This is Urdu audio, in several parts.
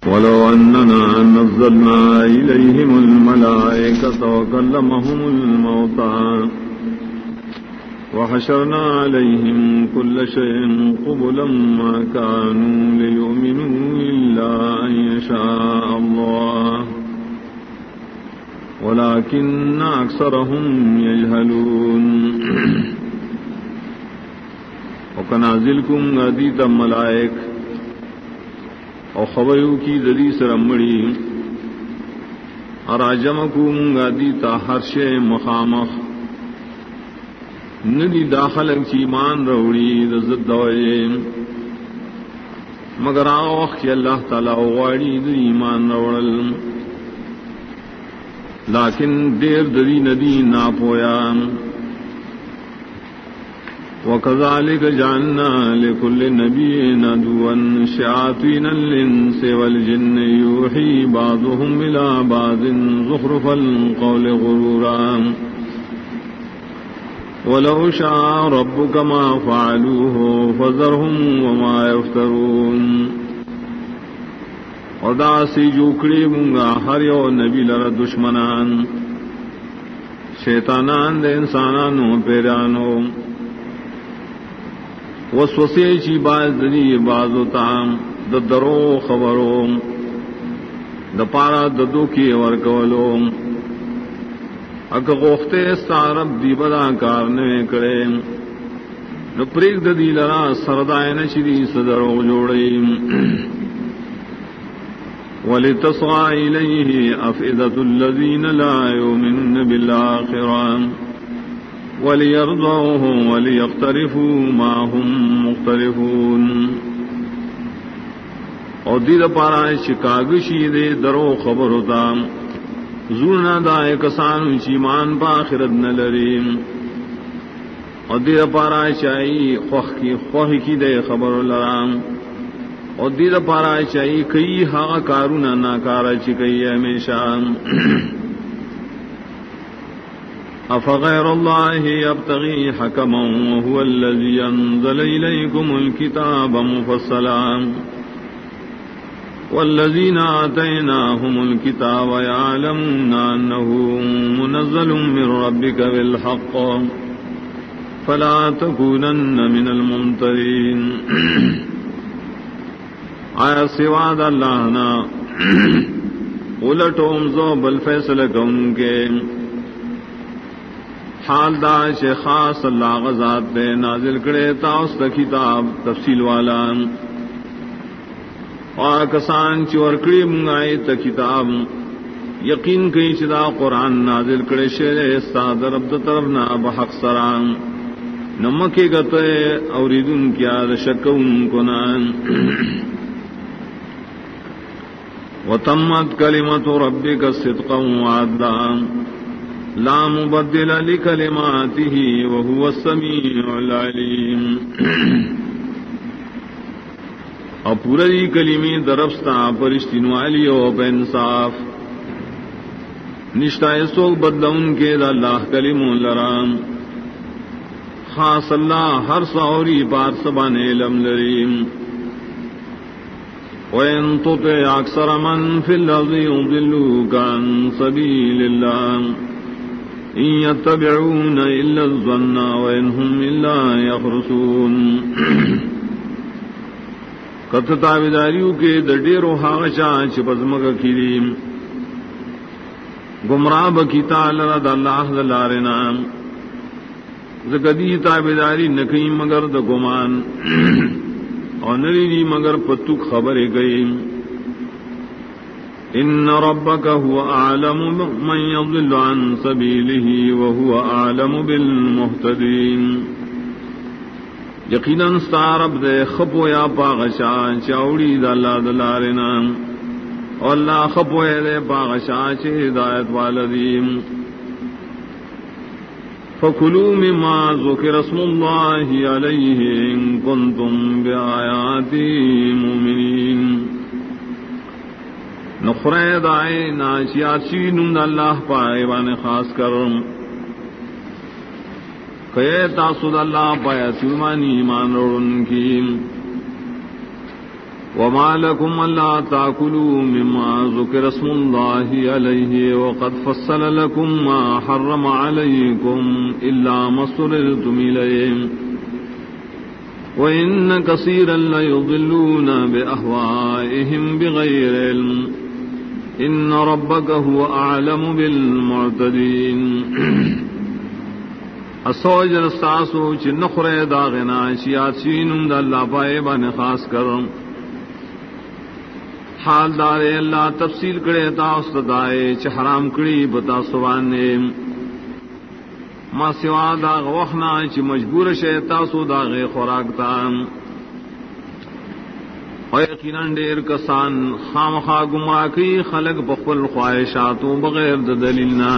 ولو أننا نزلنا إليهم الملائكة وكلمهم الموتى وحشرنا عليهم كل شيء قبلا ما كانوا ليؤمنوا إلا أن يشاء الله ولكن أكثرهم يجهلون وكنازلكم غديت ملائك او خبرو کی ددی سرمڑی اراجمکم غدیتا ہرش مخامخ ندی داخل ایمان روڑی رزت دوئے مگر آوخ کی اللہ تعالی غاڑی دی ایمان روڑل لیکن دیر دری ندی ناپویا وَكَذَلِكَ جَعَلْنَا لِكُلِّ نَبِيٍّ عَدُوًّا شَيَاطِينَ الْإِنسِ وَالْجِنِّ يُوحِي بَعْضُهُمْ إِلَى بَعْضٍ زُخْرُفَ الْقَوْلِ غُرُورًا وَلَوْ شَاءَ رَبُّكَ مَا فَعَلُوهُ فَذَرْهُمْ وَمَا يَفْتَرُونَ ادا سی جوکڑی مونگا ہر یو نبی لر دشمنان شیطانان دے انسانانو پیرانو وسوسے چی باز دنی بازو تام درو خبروں دپارا ددو کی ورکولو اک غوختے سارب دی بدا کارنے کرے نپریک ددی لرا سردائن چری صدرو جوڑی وَلِتَصْغَى إِلَيْهِ أَفْئِدَةُ الَّذِينَ لَا يُؤْمِنُونَ بِالْآخِرَةِ وَلِيَرْضَوْهُ وَلِيَقْتَرِفُوا مَا هُمْ مُقْتَرِفُونَ اور دید پارا شکاگشی دے درو خبر ہوتا زورنا دائے کسان چیمان پا آخرت نلریم اور دید پارا چاہی خوخ کی دے خبر لرام اور دید پارا چاہی کئی ہاں کارونا ناکارا چکئی ہمیشہ افغیر اللہ ابتغی حکما وهو الذی انزل الیکم الکتاب مفصلا والذین آتیناہم الکتاب یعلمون انہ منزل من ربک بالحق فلا تکونن من الممترین آیا سواد اللہ نا الٹوم زو بل فیصلہ کون کے حال دا چے خاص اللہ غزات دے نازل کرے تاست کتاب تفصیل والا اور کسان چور کری منگائے تا کتاب یقین کئی چدا قرآن نازل کرے شیر استاد رب طرفنا بحق سرام نمکے گتے اوریدن کیا شکون کنان وتمت کلمت ربک صدقا وعدلا لا مبدل لکلماته وهو السمیع العلیم اور پوری کلمی درفستا پرشتنوالی و بانصاف نشتا سوک بدلون کے دا اللہ کلم لرام خاص اللہ ہر سوری بار سبان علم لریم وَإِن تُطِعْ أَكْثَرَ مَن فِي الْأَرْضِ يُضِلُّوكَ عَن سَبِيلِ اللَّهِ إِن يَتَّبِعُونَ إِلَّا الظَّنَّ وَإِنْ هُمْ إِلَّا يَخْرُصُونَ کت تابداریوں کے دڈیرو ہاغشا چپزمک کیریم گمراہ بکیتا لرد اللہ دلارنا زکدی تابداری نکی مگر د گمان اور نریری مگر پتک خبر گئی ان ربک هو اعلم من يضل عن سبيله وهو اعلم بالمهتدين یقیناً ستارب دے خپو یا پاغشا چاوڑی دا اللہ دلارنا اور اللہ خپو دے پاغشا چے ہدایت والدیم فَكُلُوا مِمَّا ذُكِرَ اسْمُ اللَّهِ عَلَيْهِ إِن كُنتُم بِآيَاتِهِ مُؤْمِنِينَ نخرے دائے ناشیات شینون اللہ پائے بانے خاص کرم کہ تاسد اللہ پایا سلمانی ایمان روڑن کی وما لكم ألا تأكلوا مما ذكر اسم الله عليه وقد فصل لكم ما حرم عليكم إلا ما اضطررتم إليه وإن كثيرا ليضلون بأهوائهم بغير علم إن ربك هو أعلم بالمعتدين السوج رستاسو چنخر داغنا شیات شینم دا اللہ پائے بان خاص کرم حال دارے اللہ تفصیل کرے تاست دائے چھ حرام کری بتا سوانے ما سوا داغ وحنا چھ مجبور شیطاسو داغ خوراکتا و یقیناً دیر کسان خامخا گمراہ کی خلق بخل خواہشاتو بغیر دلیلنا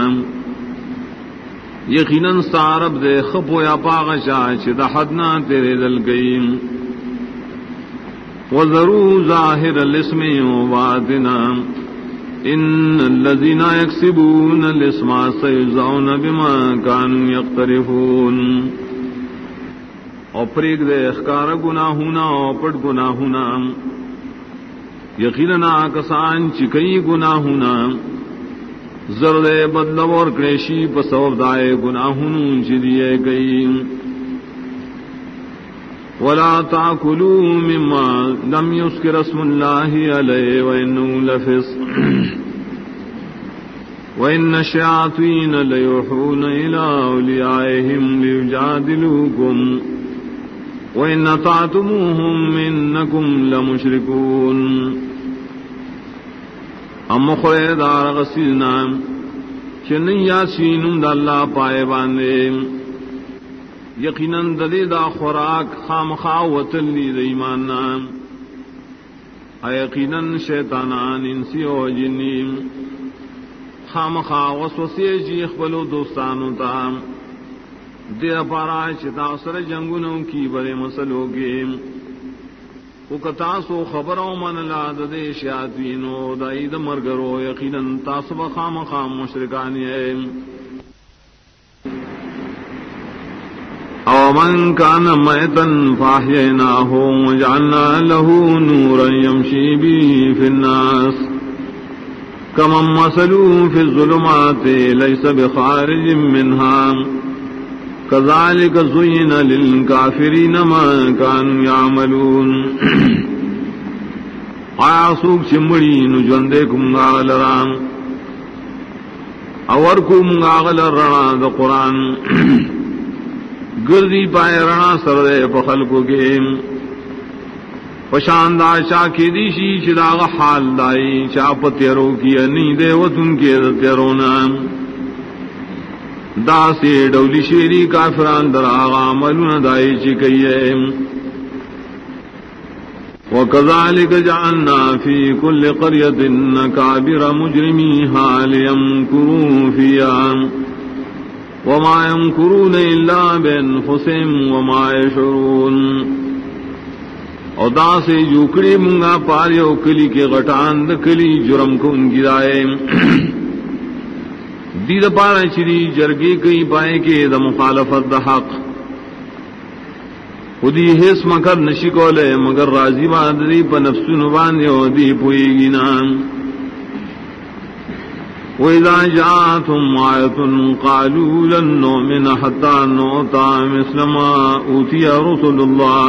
یقیناً سارب دے خپو یا پاغشا چھ دا حدنا تیرے دل گئیم وذروا ظاہر الاسم وباطنا ان الذين يكسبون الاسم سيجزون بما كانوا يقترفون اور پریک دے اخکار گناہونا اور پٹ گناہونا یقیناً کسان چکئی گناہونا زرد بدلور کریشی پسور دائے گناہن چلیے گئی ولا تاكلوا مما لم يذكر اسم الله عليه وإنه لفسق وإن الشياطين ليوحون إلى أوليائهم ليجادلوكم وإن أطعتموهم إنكم لمشركون ام خریدار غسیلنا چنن یاسینم دا اللہ پائے باندے یقیناً دلی دا خوراک خامخاوت لی دیماننا یقیناً شیطانان انسی و جنیم خامخا وسوسی جیخ بلو دوستانو تا دیر پارا چتا سر جنگنوں کی بڑے مسلو کے کتاسو خبروں من لاد دے شیاطینو داید مرگرو یقیناً تاسب خام خام مشرکانی ہے او من کان میتن فاحیناہ وجعلنا له نورا یمشی بی فی الناس کمن مثلو فی الظلمات لیس بخارج منها كذلك زين للكافرين ما كانوا يعملون آسوک چمڑی نجوندے کم گاغل رام اور کم گاغل رنا دا قرآن گردی پائے رنا سردے پخل کو گیم پشاندہ چاکی دیشی چداغ حال دائی چاپ تیرو کی انی دے وطن کے تیرونا دا سے ڈولی شیری کافران در آغا عملون دائی چکیے وَكَذَلِكَ جَعَلْنَا فِي كُلِّ قَرْيَةٍ أَكَابِرَ مُجْرِمِيهَا لِيَمْكُرُوا فِيهَا وَمَا يَمْكُرُونَ إِلَّا بِأَنفُسِهِمْ وَمَا يَشْعُرُونَ اور دا سے جوکڑی منگا پاریو کلی کے غٹان دکلی جرم کو ان گرائے دید پارا چری جرگی کئی پائے کے دا مخالفت دا حق خودی حس مکر نشکولے مگر راضی بادری پا نفس نباندے و دی پوئی گنام وَإِذَا جَاءَتْهُمْ آيَةٌ قَالُوا لَن نُّؤْمِنَ حَتَّى نُؤْتَىٰ مِثْلَ مَا أُوتِيَ رُسُلُ اللَّهِ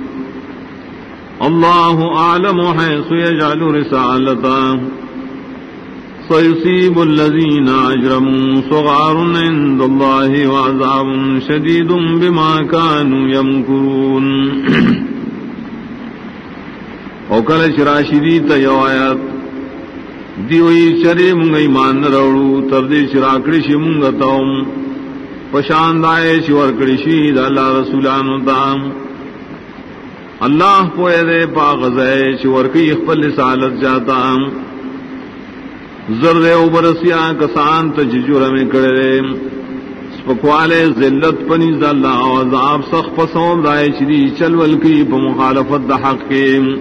اللَّهُ أَعْلَمُ حَيْثُ يَجْعَلُ رِسَالَتَهُ سَيُصِيبُ الَّذِينَ أَجْرَمُوا صِغَارٌ عِندَ اللَّهِ وَعَذَابٌ شَدِيدٌ بِمَا كَانُوا يَمْكُرُونَ وَقَالَ شِرَاشِدِي تَيَوَايَاتْ دیوئی چرے منگ ایمان روڑو تردی چراکڑشی منگتاؤں پشاندائے چورکڑشی دا اللہ رسولانو تام اللہ پوئے دے پاغذے چورکی اخفل سالت جاتا زرد اوبرسیا کسان تججر میں کرے سپکوالے ذلت پنیز دا اللہ وعذاب سخ پسوم دائے چری چلول کی پا مخالفت دا حق کے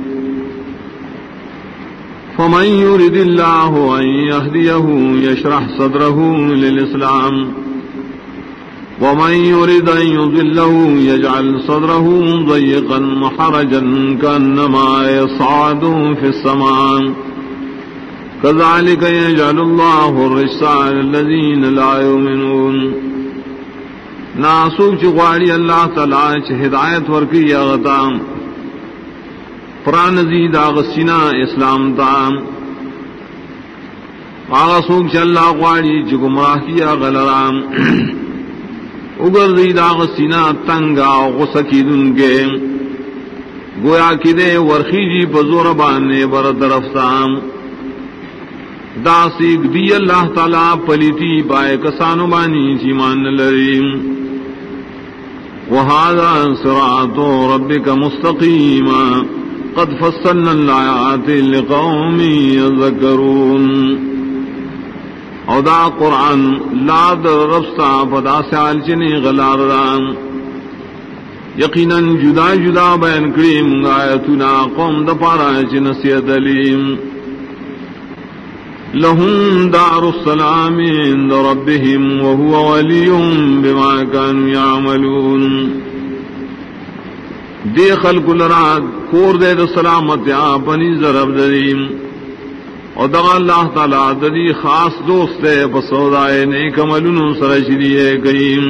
فمن يرد الله أن يهديه يشرح صدره للإسلام ومن يرد أن يضله يجعل صدره ضيقا حرجا كأنما يصعد في السماء كذلك يجعل الله الرجس على الذين لا يؤمنون. ناسوک چغواڑی اللہ تعالی چ ہدایت ورکی اغتا پران زید اغسنا اسلام تام آغا سوک چ اللہ غواڑی چ گمراہی غلرام اگر زید اغسنا تنگا غسکی دن کے گویا کی دے ورخی جی بزور بانے بر طرف تام داسیک دی اللہ تعالی پلیتی پائے کسانو بانی چی مان لریم. وهذا صراط ربك مستقيما قد فصلنا الآيات لقوم يذكرون. او دا قرآن لا در رفسا پدا سال چنی غلار رام یقینا جدا جدا بیان کریم آیتنا قوم دا پارا چنسیت علیم. لهم دار السلام عند ربهم وهو وليهم بما كانوا يعملون. دے خلق لرا کور دے سلامت اپنی ضرب دریم اور دغا اللہ تعالی دری خاص دوست ہے بسودائے نیک عملوں سرشریے کریم.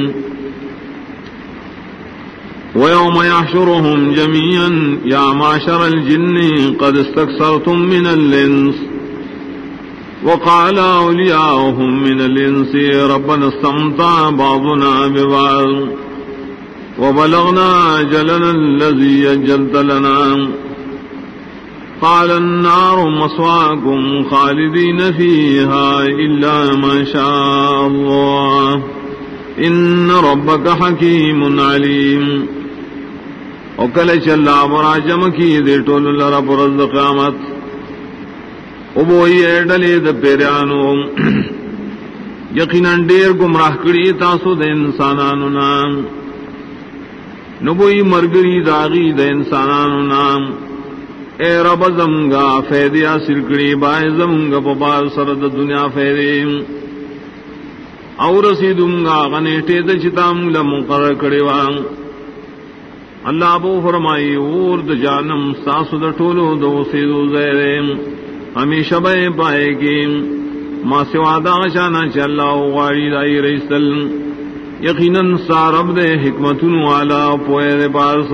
ويوم يحشرهم جميعا يا معشر الجن قد استكثرتم من الإنس وقال أولياؤهم من الإنس ربنا استمتع بعضنا ببعض وبلغنا أجلنا الذي أجلت لنا قال النار مثواكم خالدين فيها إلا ما شاء الله إن ربك حكيم عليم. وكل چلا براجم کی دے ٹول لرب رز قیامت ابوئی ڈلے د پیرانو یقیناً ڈیر گمراہ کڑی تاسو د انسانانو نام نبوئی مرگری داغی د انسانانو نام. اے رب زمگا فیدیا سرکڑی بائے زمگا پبال سرد دنیا فیدیم اور رسیدنگا غنیٹے د چتام لمقرر کڑی وان. اللہ بو فرمائی اور د جانم ساسو د ٹولو دو سیدو زیریم ہمیشہ بے پائے گی ما سوا دا شانا چ اللہ غاری رائی رسل یقیناً سارب دے حکمتن والا پوئے دے پارس.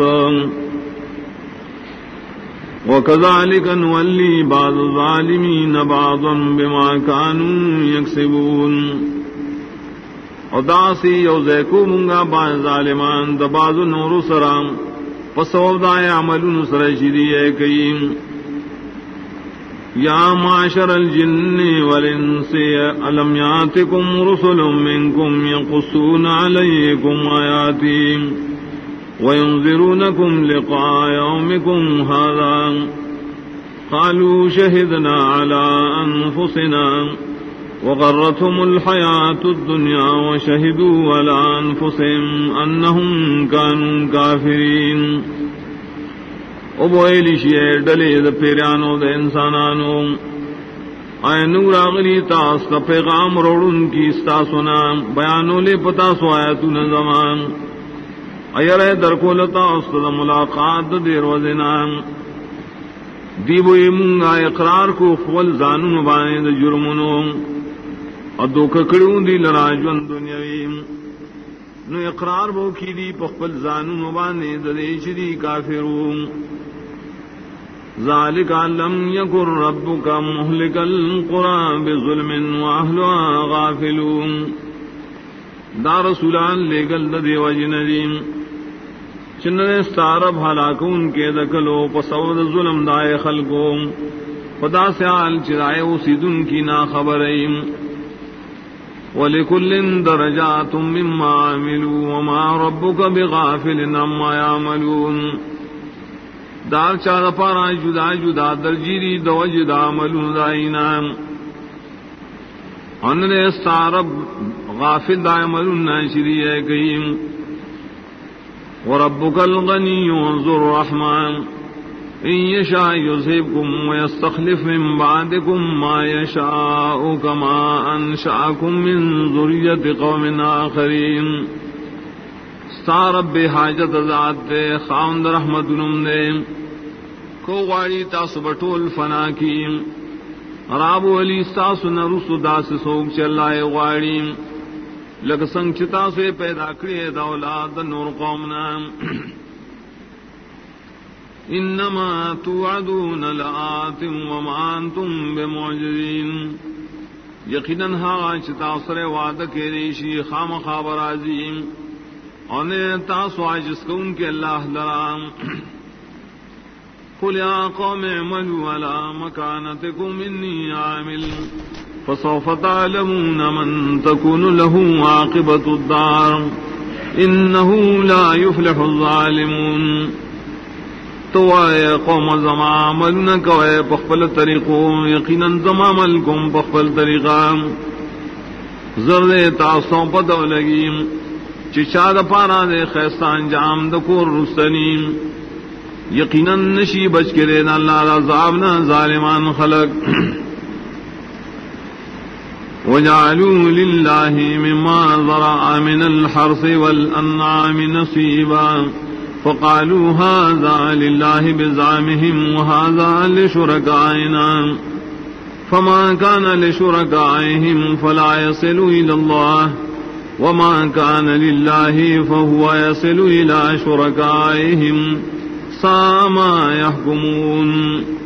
وکذالک نولی بعض الظالمین بعضا بما كانوا یکسبون. اور داسی یوزیکو منگا بعض ظالمان دا بعض نور سرام پسودائے عمل سرشدیے کئیم. یا معاشر الجن والانس الم یاتکم رسل منکم یقصون علیکم آیاتی وینذرونکم لقاء یومکم ھذا قالوا شہدنا علی انفسنا وغرتهم الحیاة الدنیا وشہدوا علی انفسهم انہم کانوا کافرین. او بوئیلی شیئر ڈلے دا پیرانو دا انسانانو آئے نور آغلی تاس کا پیغام روڑن کی استاسونا بیانو لے پتاسو آیتو نظمان ایر درکو لتا استد ملاقات دیر وزنان دیبوئی منگا اقرار کو خول زانون بانے دا جرمنو ادو ککڑون دی لراجون دنیاویم نو اقرار بو کی دی پخپل زانون بانے دا دیش دی کافرون. ذالک لم یکن ربک مہلک القرى بظلم واہلها غافلون. دا رسولان لے گل دے وجندیم چننے ستارب ہلاکون کے دکلو پسود ظلم دائے خلقو خدا سے آل چرائے اسیدن کی نا خبریم. وَلِكُلٍّ دَرَجَاتٌ مِّمَّا عَمِلُوا وَمَا رَبُّكَ بِغَافِلٍ عَمَّا يَعْمَلُونَ. دار چار پارا جدا جدا درجیری دو جدا عملون دائنام انرے سارب غافل دا عملون ناشری ہے قیم. وَرَبُّكَ الْغَنِيُّ ذُو الرَّحْمَٰنِ إِن يَشَاءْ يُذْهِبْكُمْ وَيَسْتَخْلِفْ مِن بَعْدِكُم مَّا يَشَاءُ كَمَا أَنشَأَكُم مِّن ذُرِّيَّةِ قَوْمٍ آخَرِينَ سارب حاجت ذات دے خاوند رحمت نم دے کو غاڑی تاسو بٹول فنا کی راب علی تاسو نرس داس سوک چلائے غاڑی لگ سنگ چتا سے پیدا کرے دا اولاد نور قومنا انما توعدون لآت وما انتم بمعجزین یقیناً ہاں چتا سر وعدہ کے ریشی خام خابر عظیم انہیں تاسو عاجز کو ان کے اللہ لرام قل یا قوم اعملوا على مكانتكم انی عامل فسوف تعلمون من تكون له عاقبة الدار انه لا يفلح الظالمون تو اے قوم زما عمل نہ کوئے پخپل طریقوں یقیناً زما عمل کم پخپل طریقہ زرد تاسو پتو لگیم چچاد پارا دے خیستہ انجام دکور رستنیم یقیناً نشی بچ کے دے اللہ عذابنا ظالمان خلق وجعلوا للہ مما ذرأ من الحرث والانعام نصیبا فقالوا هذا لله بزعمهم وهذا لشركائنا فما كان لشركائهم فلا يصل إلى الله وما كان لله فهو يصل إلى شركائهم ساء ما يحكمون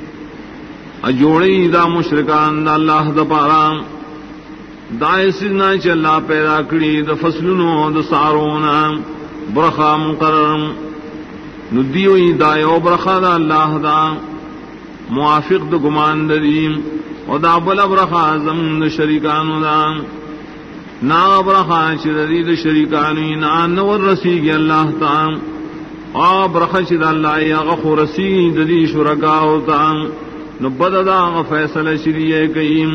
اجوڑی دا مشرکان دا اللہ دا پارا دا اسنا چلا پیدا کری دا فصلنو دا سارونا برخا مقرر ندیوئی دا یو برخا دا اللہ دا موافق دا گمان دریم و دا بلا برخا زمن دا شریکانو دا نا برخا چردی دا شریکانی نا نور رسیگی اللہ تا برخا چد اللہ یغخو رسید دی شرکاو تا نبد دا فیصل شریع کئیم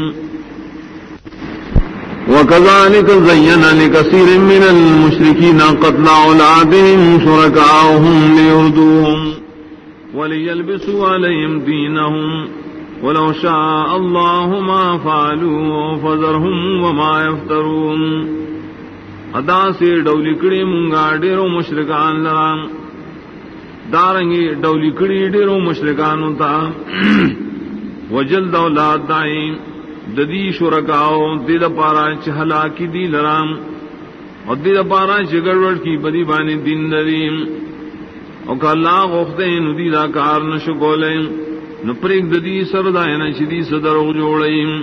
وكذلك زين لكثير من المشركين قتل أولادهم شركاؤهم ليردوهم وليلبسوا عليهم دينهم ولو شاء الله ما فعلوا فذرهم وما يفترون ادا سے ڈولی کڑی منگا ڈیرو مشرکان لرام دارنگی ڈولی کڑی ڈیرو مشرکانو تا وجلد اولاد دائیں ددی شرکاؤ دید پارا چہلا کی دی لرام اور دید پارا چگڑوڑ کی بدی بانی دین دریم اور کہ اللہ غفتے ندی دا کار نشکولیں نپریک ددی سردائن چدی صدر جوڑیں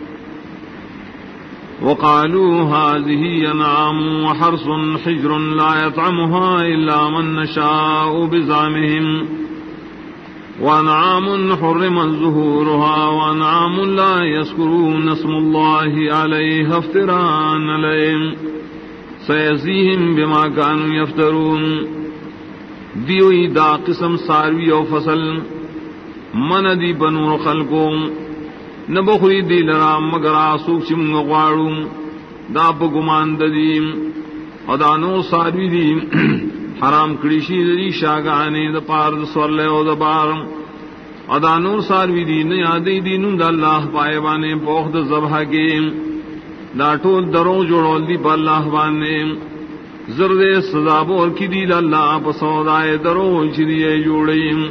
وقالوا هذه انعام وحرث حجر لا يطعمها الا من نشاء بزعمهم وانعام حرمت ظهورها وانعام لا يذكرون اسم الله عليها افتراء عليهم سيجزيهم بما كانوا يفترون دیوئی دا قسم ساروی و فصل من دی بنور خلقوں نبخری دی لرام مگر آسوک چمگ غواروں دا پا گمان ددیم ادانو ساروی دی حرام کڑیشی دی شاگانی دا پار دا سورلے و دا بار ادانور ساروی دی نیادی دینوں دا اللہ پائے بانے پوخ دا زبح کے دا ٹول دروں جوڑول دی پا اللہ بانے زرد سزابور کی دی دا اللہ پا سودائے دروں چدیے جوڑیم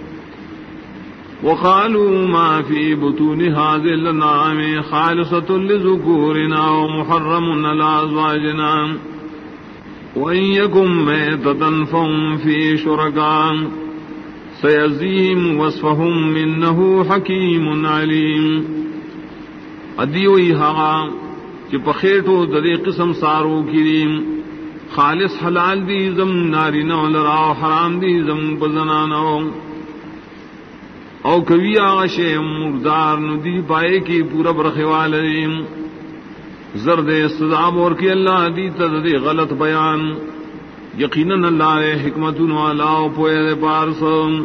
وقالوا ما في بطون هذه الأنعام خالصة لذكورنا ومحرم على أزواجنا وإن يكن ميتة فهم فيه شركاء سيجزيهم وصفهم إنه حكيم عليم ادیوئی ہاں کہ پخیٹو ددے قسم سارو کریم خالص حلال دی زم ناری نو لراو حرام دی زم بزنانو او کبھی آغشے مردار ندی پائے کی پورا برخوال ریم زرد استضاب اور کی اللہ دی تدد غلط بیان یقیناً اللہ حکمت والا پوئے پارس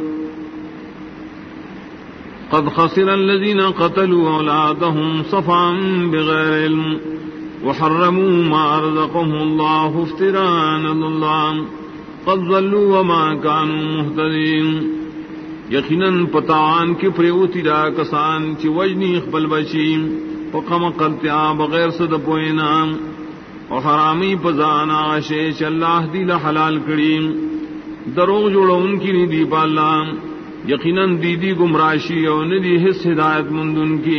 قد خسر الذين قتلوا اولادهم صفا بغير علم وحرموا ما رزقهم الله افتراء على الله قد ضلوا وما كانوا مهتدين یقیناً پتان کی پریوتی دا کسان چی وجنی اخبل بچیم پقم قلتیا بغیر صد پوئنا اور حرامی پزانا شیش اللہ دیل حلال کریم دروغ جوڑو ان کی ندی پالا یقیناً دیدی گمراشی اور ندی حس ہدایت مندن کی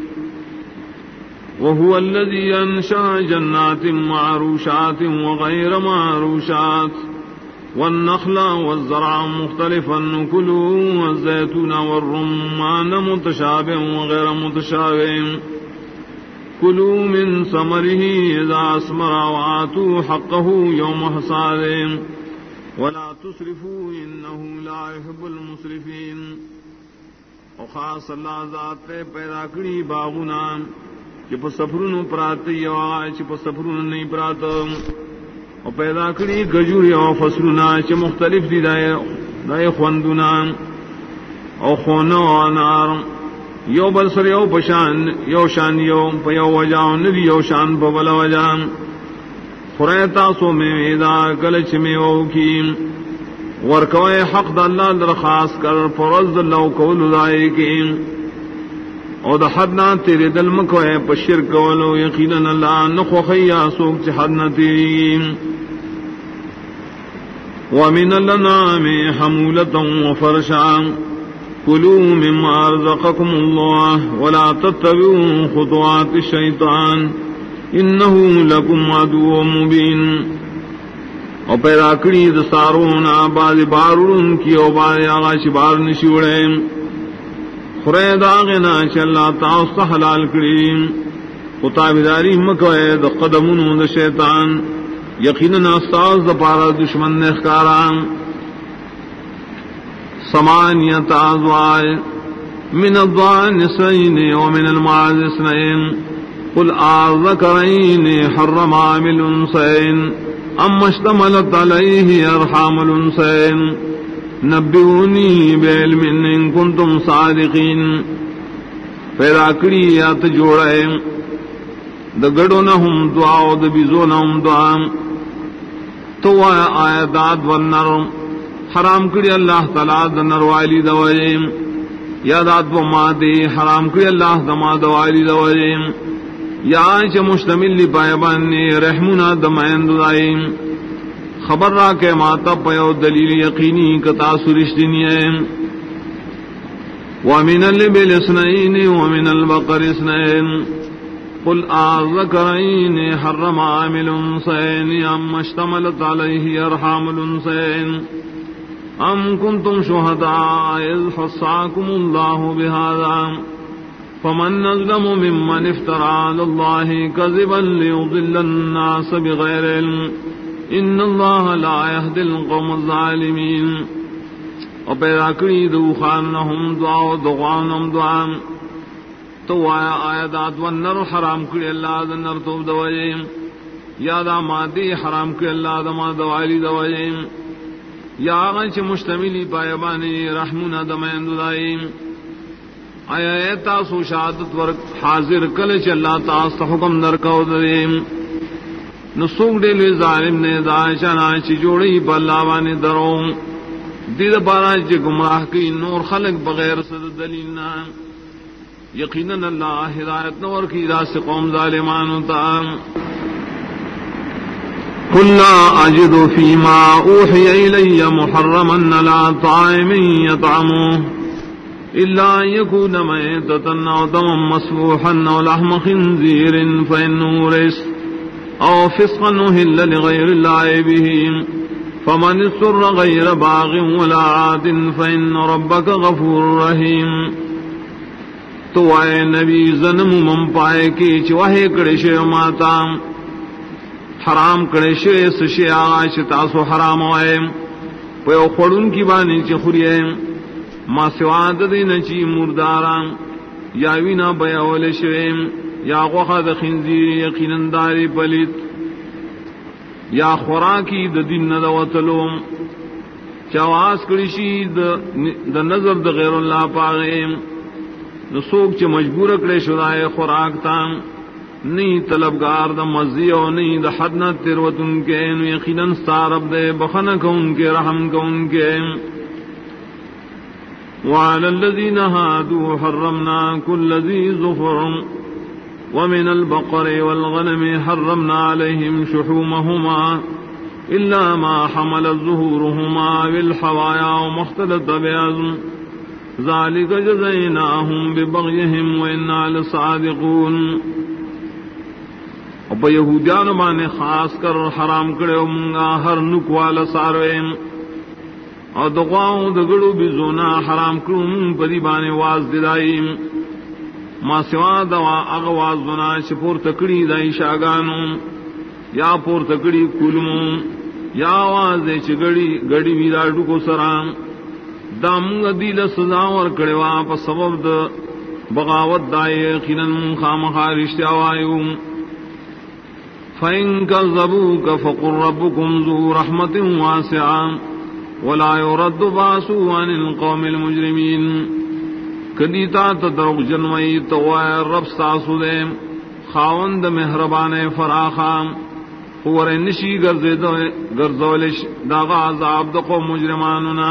وهو الذي انشأ جنات معروشات وغير معروشات والنخل والزرع مختلفا كلوا والزيتون والرمان متشابه وغير متشابه كلوا من ثمره إذا أثمر وآتوا حقه يوم حصاده ولا تسرفوا إنه لا يحب المسرفين. اور خاص اللہ ذات نے پیدا کری باغنا چپ سفرن پراتی چپ سفرن نہیں پرات اور پیدا کری گجوری اور فصلنا چ مختلف دی دائے خوندنا اور خونو انار یو بلسر یو پشان یو شان یو پیو وجاؤ ندی یو شان پبلا وجان خریتا سو میں ویدا کلچ میں او کی ورکوئے حق دا اللہ درخواست کر فرض اللہ قول دائے کی او دا حدنا تیرے دل مکوئے پشر کولو یقینا اللہ نخو خیا سوک چی حدنا تیری. ومن الانعام حمولتا وفرشا كلوا مما رزقكم الله ولا تتبعوا خطوات الشيطان انه لكم عدو مبين. اور پیدا کری دستارونا بعض بارون کی او بعض آغاش بار نشوڑے خرید آغنا چا اللہ تعالی حلال کریم خطابداری مکوئے دا قدمون دا شیطان یقیناً استاذ دا پارا دشمن نخکاران. ثمانیة أزواج من الضأن اثنين ومن المعز اثنين قل أذكرين حرم أم الأنثيين أما اشتملت عليه أرحام الأنثيين نبئوني بعلم إن كنتم صادقين. پیدا کری یات جوڑے دا گڑونہم دعا و دا بیزونہم دعا تو آیات والنرم حرام کری اللہ تعالی دنر والی دوائیم یا داد و مادی حرام کری اللہ دما دوالی دوائیم یا آئیچ مشتمل لی پائبانی رحمنا دمائن دائیم خبر را کے ماتا پیو دلیل یقینی کتا سرشتنیم. ومن الابل اثنين ومن البقر اثنين قل أذكرين حرم أم الأنثيين أما اشتملت عليه أرحام الأنثيين أم كنتم شهداء إذ حصاكم الله بهذا فمن أظلم ممن افترى على الله كذبا ليضل الناس بغير علم إن الله لا يهدي القوم الظالمين. اور پیدا کری دوخانہم دعا و دغوانہم دعا تو آیادات والنر حرام کری اللہ دنر توب دوائیم یا دا مادی حرام کری اللہ دما دوالی دوائیم یا آغاچ مشتملی پایبانی رحمنا دمین دائیم. آیا تاسو شہادت ورک حاضر کلچ اللہ تاست حکم درکو دریم نسوک دیلی ظالم نے دائچانا چی جوڑی پا اللہ وانی دروں دید پارا چی گمراہ کی نور خلق بغیر صد دلیلنا یقیناً اللہ ہدایت نور کی راس قوم ظالمان ہوتا. قل لا أجد فيما أوحي إلي محرما على طاعم يطعمه إلا أن يكون ميتة أو دما مسفوحا أو لحم خنزير فإنه رجس أو فسقا أهل لغير الله به فمن اضطر غير باغ ولا عاد فإن ربك غفور رحيم. تو اے نبی ظلم من پائے کی چواہے کڑشے ماتا حرام کڑشے سشے آش تاسو حرام ہوئے پیو خورن کی بانی چی خوریے ما سواد دین چی مردارا یا وینا بیاول شویم یا غوخد خنزیر یقیناً داری پلیت یا خوراکی د دین ندوتلوم چواز کڑشی د نظر د غیر اللہ پاغیم نسوک چ مجبور کڑے شدائے خوراک تام نہیں طلبگار دا مزی اور نہیں دا حد نہ تروت ان کے یقیناً سارب دے بخن کو ان کے رحم کو ان کے. وعلى الذين هادوا حرمنا كل ذي ظفر ومن البقر والغنم حرمنا عليهم شحومهما إلا ما حملت ظهورهما بالحوايا وما اختلط بعظم ذلك جزيناهم ببغيهم وإنا لصادقون. اور پا یہودیانو بانے خاص کر حرام کرے منگا ہر نکوالا سارویم اور دغواؤں دگڑو بزونا حرام کروں پدی بانے واز دلائیم ما سوا دوا اغواز بنا چپور تکڑی دائی شاگانو یا پور تکڑی کلمو یا آواز چگڑی گڑی ویراڈو کو سرام دامنگ دیل سزاور کڑوا پا سبب دا بغاوت دائے خینن خامخا رشتہ وائیو. فَإِن كَذَّبُوكَ فَقُلْ رَبُّكُمْ ذُو رَحْمَةٍ وَاسِعَةٍ وَلَا يُرَدُّ بَأْسُهُ عَنِ الْقَوْمِ الْمُجْرِمِينَ. کدیتا تدرغ جنوئی تو رب ساسو دے خاوند مہربان فراخام اور نشی گرزولش داغا عذاب دقو مجرماننا.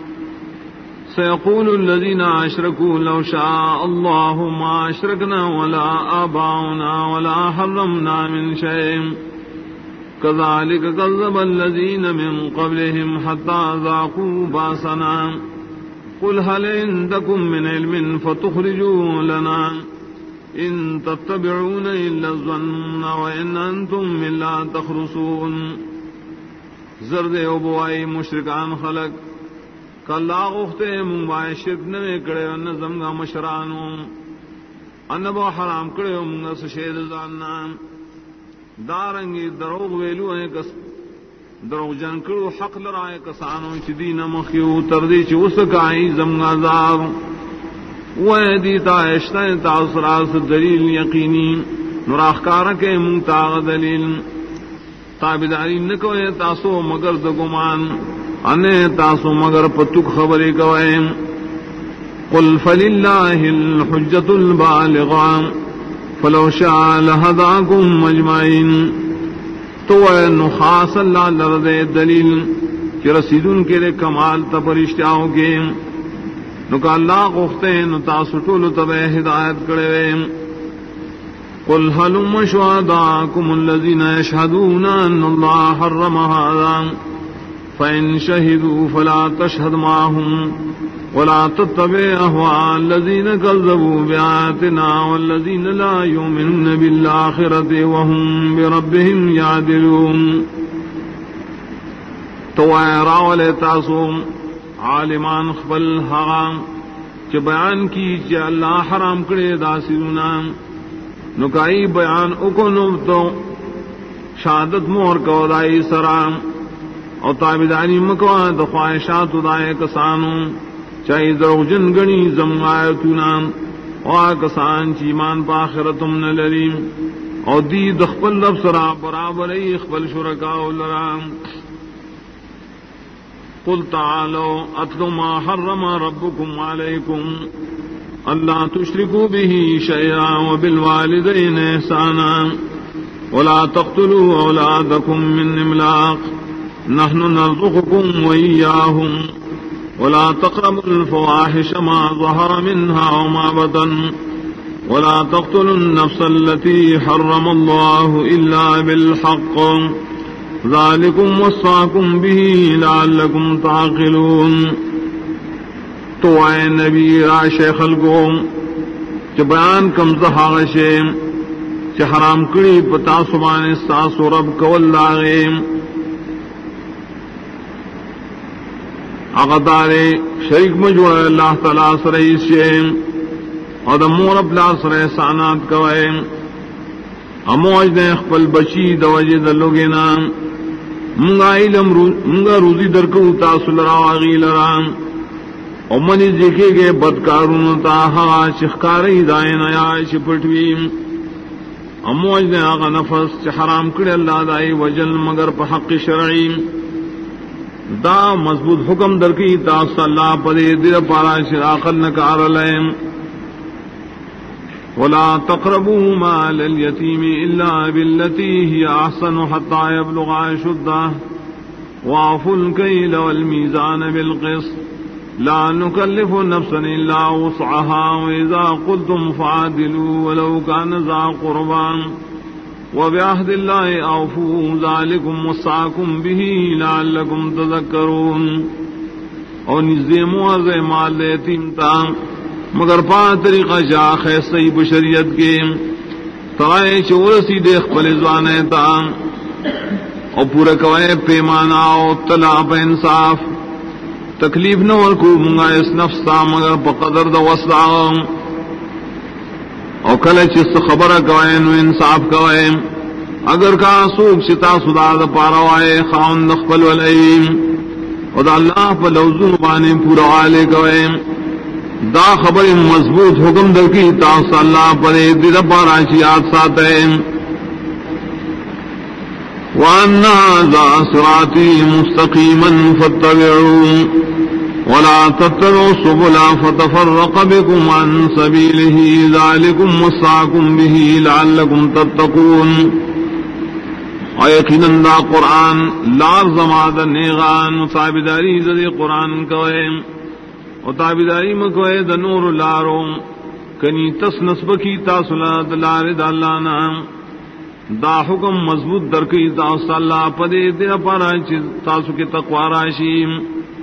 سيقول الذين أشركوا لو شاء الله ما أشركنا ولا آباؤنا ولا حرمنا من شيء كذلك كذب الذين من قبلهم حتى ذاقوا باسنا قل هل عندكم من علم فتخرجوا لنا إن تتبعون إلا الظن وإن أنتم إلا تخرصون. زرد ابوائی مشرکان خلق کلا غفتے منبائے شرک نوے کڑے نظم گا مشرانو انبا حرام کڑے منگا سشید زاننا دارنگی دروغ ویلو ہے کس دروغ جن کرو حق لرائے کسانو چی دین مخیو تردی چی اسکائی زمگا زار ویدیتا اشتائی تاثراس دلیل یقینی نراخکارکے منتاغ دلیل تابداری نکوئے تاسو مگر دگمان انے تاسو مگر پتک خبری کوئے. قل فللہ الحجت البالغان فلو شاء لہداکم مجمعین. تو اے نخاص اللہ لردے دلیل کہ رسیدن کے لئے کمال تپرشتیاؤں کے نکا اللہ گفتے نتاسو ٹولو تب ہدایت کرے. قل هلم شهداءكم الذين يشهدون أن الله حرم هذا فإن شهدوا فلا تشهد معهم ولا تتبع أهواء الذين كذبوا بآياتنا والذين لا يؤمنون بالآخرة وهم بربهم يعدلون. تو راول تاسو عالمان خبل حرام کہ بیان کی کہ اللہ حرام کرے داسیونا نکائی بیان اکنو تو شہادت مور کو دائی سرام اور تابداری مکوا تو خواہشات دائے کسانوں چاہی دروغ جن گنی زم آیتونا اور کسان چیمان پاخرتم نلریم اور دی دخپل لب سرا برابر اخبل شرکاء لرام. قل تعالوا اتل ما حرم ربكم عليكم اللہ تشركوا به شيئا وبالوالدين احسانا ولا تقتلوا اولادكم من املاق نحن نرزقكم وإياهم ولا تقربوا الفواحش ما ظهر منها وما بطن ولا تقتلوا النفس التي حرم الله إلا بالحق ذلكم وصاكم به لعلكم تعقلون. تو اے نبی شیخ الگوم چ بیان کم زہاغشے چ حرام کڑی پتا سبان ساس و رب کول لاغیم اغدارے شریک مجوڑ اللہ تعالی سرئیس شیم اور دا مور اپلا سر احسانات کوئے اموج دے اخپل بچی دوجہ دلوگینا منگا روزی درکو تاسو لراواغی لرام امنی دیکھے گے بدکارون تاہا چخکاری دائن آیاش پٹویم اموج نے آغا نفس چھ حرام کرے اللہ دائی وجل مگر پا حق شرعیم دا مضبوط حکم درکی تاس اللہ پدے دل پارا شراقل نکار لیم. ولا تقربوا مال اليتيم إلا بالتي هي أحسن حتى يبلغ أشده وأوفوا الكيل والميزان بالقسط لا نكلف نفسا الا وسعها واذا قلتم فعدلوا ولو كان ذا قربى وبعهد الله اوفوا ذلكم وصاكم به لعلكم تذكرون. اور نزیمو عرض مال یتیم تا مگر پا طریقہ شاخ ہے صحیح بشریت کے ترائے چورسی دیکھ پلزوانے تا اور پورا کوئے پیمانا اور طلاب انصاف تکلیف نہ ورکو منگا اس نفس تا مگر بقدر دا وسع اور کل چست خبر کوئے نو انصاف کوئے اگر کا سوک شتا صدا دا پاروائے خاون نخبل والعیم اور دا اللہ پا لوزون بانے پورا والے کوئے دا خبر مضبوط حکم در کی تاث اللہ پر دید پاراشیات ساتے وَأَنَّ هَذَا صِرَاطِي مُسْتَقِيمًا فَاتَّبِعُوهُ وَلَا تَتَّبِعُوا السُّبُلَ فَتَفَرَّقَ بِكُمْ عَن سَبِيلِهِ ذَلِكُمْ وَصَّاكُمْ بِهِ لَعَلَّكُمْ تَتَّقُونَ. اور یقیناً دا قرآن لار زماد نیغان تابداری زدی قرآن کوئے اور تابداری مکوئے دا نور لارو کنی تس نسب کی تاسلات لار دا اللہ نام دا حکم مضبوط درکی تاس اللہ پدے دیر پارا تاسو کی تقوی راشیم.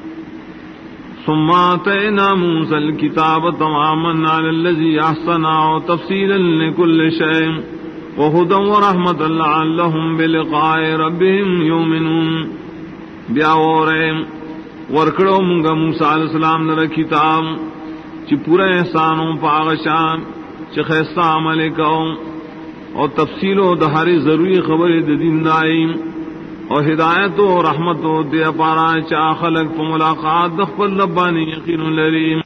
ثم آتینا موسیٰ الکتاب تماما علی الذی احسنا تفصیلا لکل شیء وہدى ورحمة لعلهم بلقاء ربهم یؤمنون. بیا اورے ورکڑو منگا موسیٰ علیہ السلام لرا کتاب چی پورا احسانوں پاغشان چی خیستہ عمل کو اور تفصیل و دہاری ضروری خبر دین دائم اور ہدایت و رحمت و دیا پارا چا خلق پا ملاقات دخبر لبانی یقین لریم.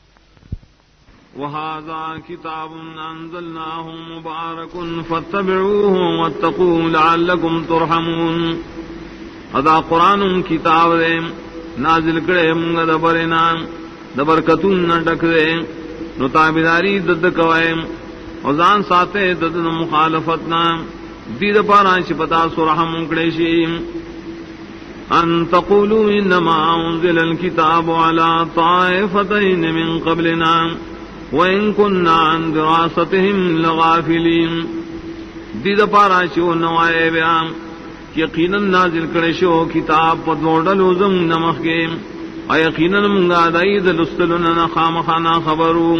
وَهَذَا كِتَابٌ أَنزَلْنَاهُ مُبَارَكٌ فَاتَّبِعُوهُ وَاتَّقُوا لَعَلَّكُمْ تُرْحَمُونَ. ادا قرآن کتاب دے نازل کرے منگا دبرنا دبرکتون نہ ڈک دے نو تابداری دد کوئے وزان ساتے دد مخالفتنا دید پارا شپتا سرحم کڑیشیم. ان تقولوا انما انزل الكتاب على طائفتين من قبلنا وَإِن كُنَّا عَن دِرَاسَتِهِمْ لَغَافِلِينَ. دید پارا شو نوائے بیام یقیناً نازل کرے شو کتاب پد موڈل زم نمخ کے یقیناً منگا دائی دلستلنا خامخانا خبروں.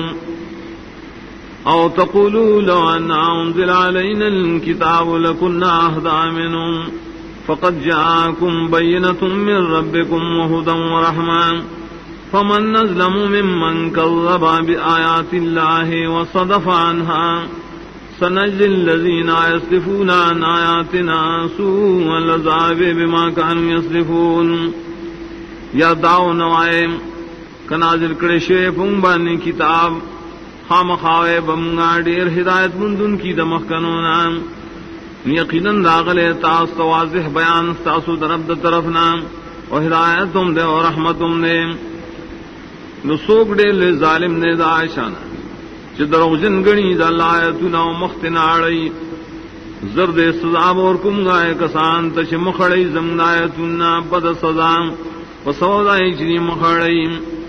او تقولوا لو ان انزل علينا الكتاب لكنا اهدى منهم فقد جاءكم بينة من ربكم وهدى ورحمة فمن نظلم ممن كذب بآيات الله وصدف عنها سنجزي الذين يصدفون عن آياتنا سوء العذاب بما كانوا يصدفون. یا داو نوائم کنازل کرشے پنبانی کتاب خام خواہ بمگا دیر ہدایت مندن کی دمخ کنونا یقیناً داغلے تاست واضح بیان تاسو درب دا طرفنا و ہدایتم دے و رحمتم دے. نسوک دے لے ظالم نے دا عشانا چی دروغجن گنی دا لایتنا و مختناڑی زرد سزاب اور کم گائے کسان تش مخڑی زمنایتنا پد سزام و سودائی چنی مخڑی.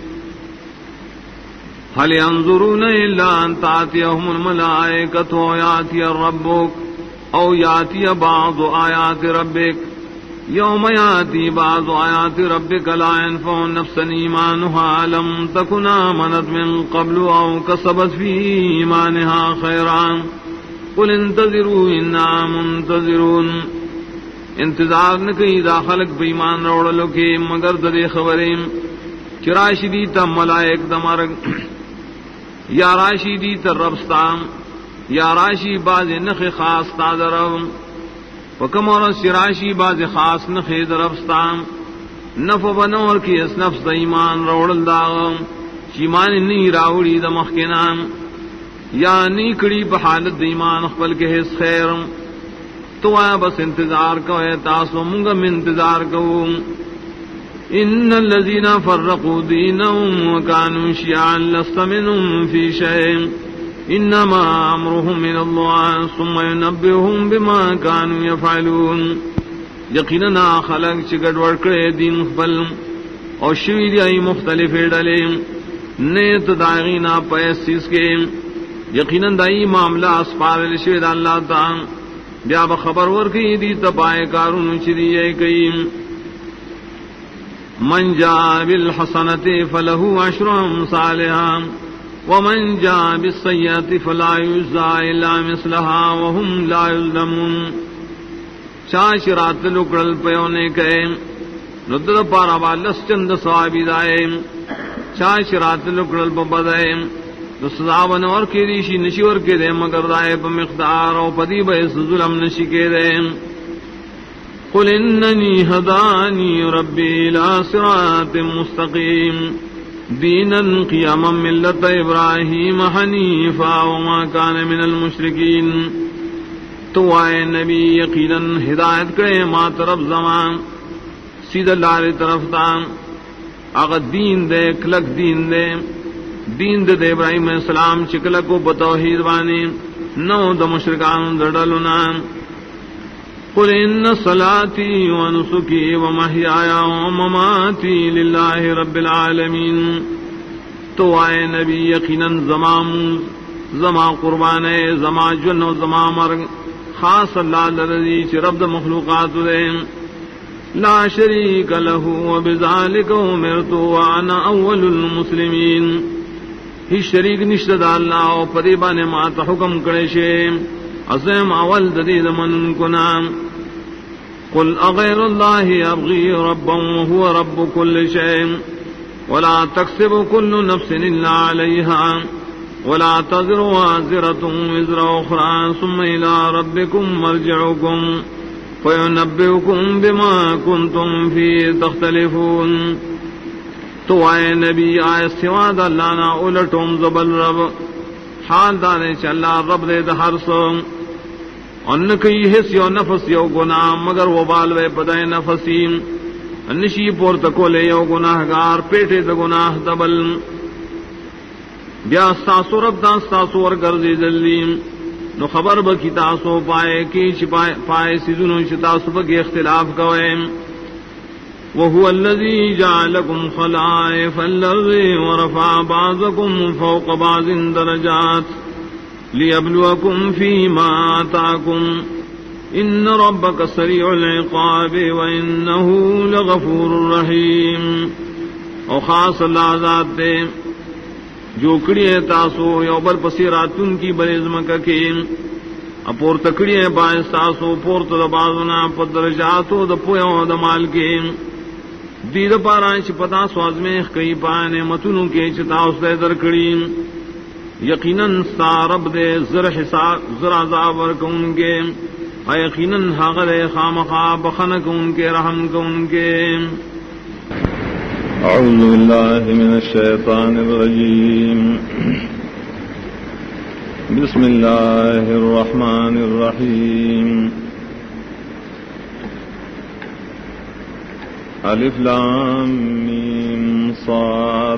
هل ينظرون إلا أن تأتيهم الملائكة أو يأتي ربك أو يأتي بعض آيات ربك يوم يأتي بعض آيات ربك لا ينفع نفسا إيمانها لم تكن آمنت من قبل أو كسبت في إيمانها خيرا قل انتظروا إنا منتظرون. انتظار نکی داخلق بیمان روڑلو کے مگر دے خبریں چراشدی تا ملائک دمارگ یا راشی دی تر ربستام یا راشی باز نخ خاص تا درم وکم اور سراشی باز خاص نخ دربستام نف بنور کی اس نفس دا ایمان روڑل داغم چیمان نی راوڑی دا مخکنام یا نی کڑی بحالت دا ایمان اخبل کے حس خیرم تو آیا بس انتظار کوئے تاسو منگم انتظار کوئے. ان الذين فرقوا دينهم وكانوا شيعا لست منهم في شيء انما امرهم الى الله ثم ينبئهم بما كانوا يفعلون. یقینا خلق چگڑ ورکڑے دین خپل اور شویدی مختلف ڈلے نیت داغینا پیسیس کے یقیناً دائی معاملہ اسپار لشید اللہ تعالی بیا بخبر ورکی دی تبائے کارون چریئے کئیم من جاء بالحسنت فله عشر امثالها ومن جاء بالسیئۃ فلا یجزى الا مثلها وهم لا یظلمون شاشرات لکڑل پیونے کئے ندر پارا بالس چند ثوابی دائے شاشرات لکڑل بدائے سزاون اور کی ریشی نشور کے دے مگر دائے پا مقدار او پدی بیس ظلم نشی کے دے قل اننی ہدانی ربی الى صراط مستقیم دینا قیاما ملت ابراہیم حنیفا وما کان من المشرکین تو آئے نبی یقینا ہدایت کرے ما طرف زمان سید اللہ طرف تام اگر دین دے کلک دین دے دین دے ابراہیم علیہ السلام چکلک کو بتوحید بانی نو د مشرکان دڑلنا قل ان صلاتی ونسکی ومحیای ومماتی للہ رب العالمین تو آئے نبی یقینا زما قربانے زما جن و زما مرگ خاص اللہ لرزی چی رب دا مخلوقات دے لا شریک لہ وبذالک امرت وانا اول المسلمین ہی شریک نشد اللہ او پدیبا نے ماتا حکم کرے شے عظیم اول ددید من کنام قل اغیر اللہ ابغی ربا وهو رب كل شيء ولا تكسب كل نفس الا عليها ولا تزر وازرة وزر اخرى ثم الى ربكم مرجعكم فينبئكم بما كنتم فيه تختلفون تو آئے نبی آئے سواد اللہ نا الٹوم زبل رب حال دانے چ اللہ رب دے ہر سو ان کئی حص یو نفس یو گناہ مگر وہ بالوے پدائے نفسیم نشی پور تکولے یو گناہ گار پیٹے دا گناہ دبل بیا ستاسو رب دا ستاسو ورگرزی ذلیم نو خبر بکی تاسو پائے کی پائے سیزنو شتاسو بکی اختلاف کوئے وهو الذي جعلكم خلائف الأرض ورفع بعضكم فوق بعض درجات ليبلوكم فيما آتاكم إن ربك سريع العقاب وإنه لغفور رحيم او خاص اللہ ذات دے جو کڑی ہے تاسو یوبر پسیراتن کی برزمک کے اپور تکڑی ہے باعث تاسو پور تو دبازنا پدرجاتو دپویو دمال کے دید پارانچ پتا سواز میں کئی پانے متنوں کے چتاؤس دے درکڑی یقیناً سارب دے زر عذاب ورکون کے یقیناً حق دے خامخا بخنک ان کے رحم کون کے اعوذ باللہ من الشیطان الرجیم بسم اللہ الرحمن الرحیم الف لام میم صاد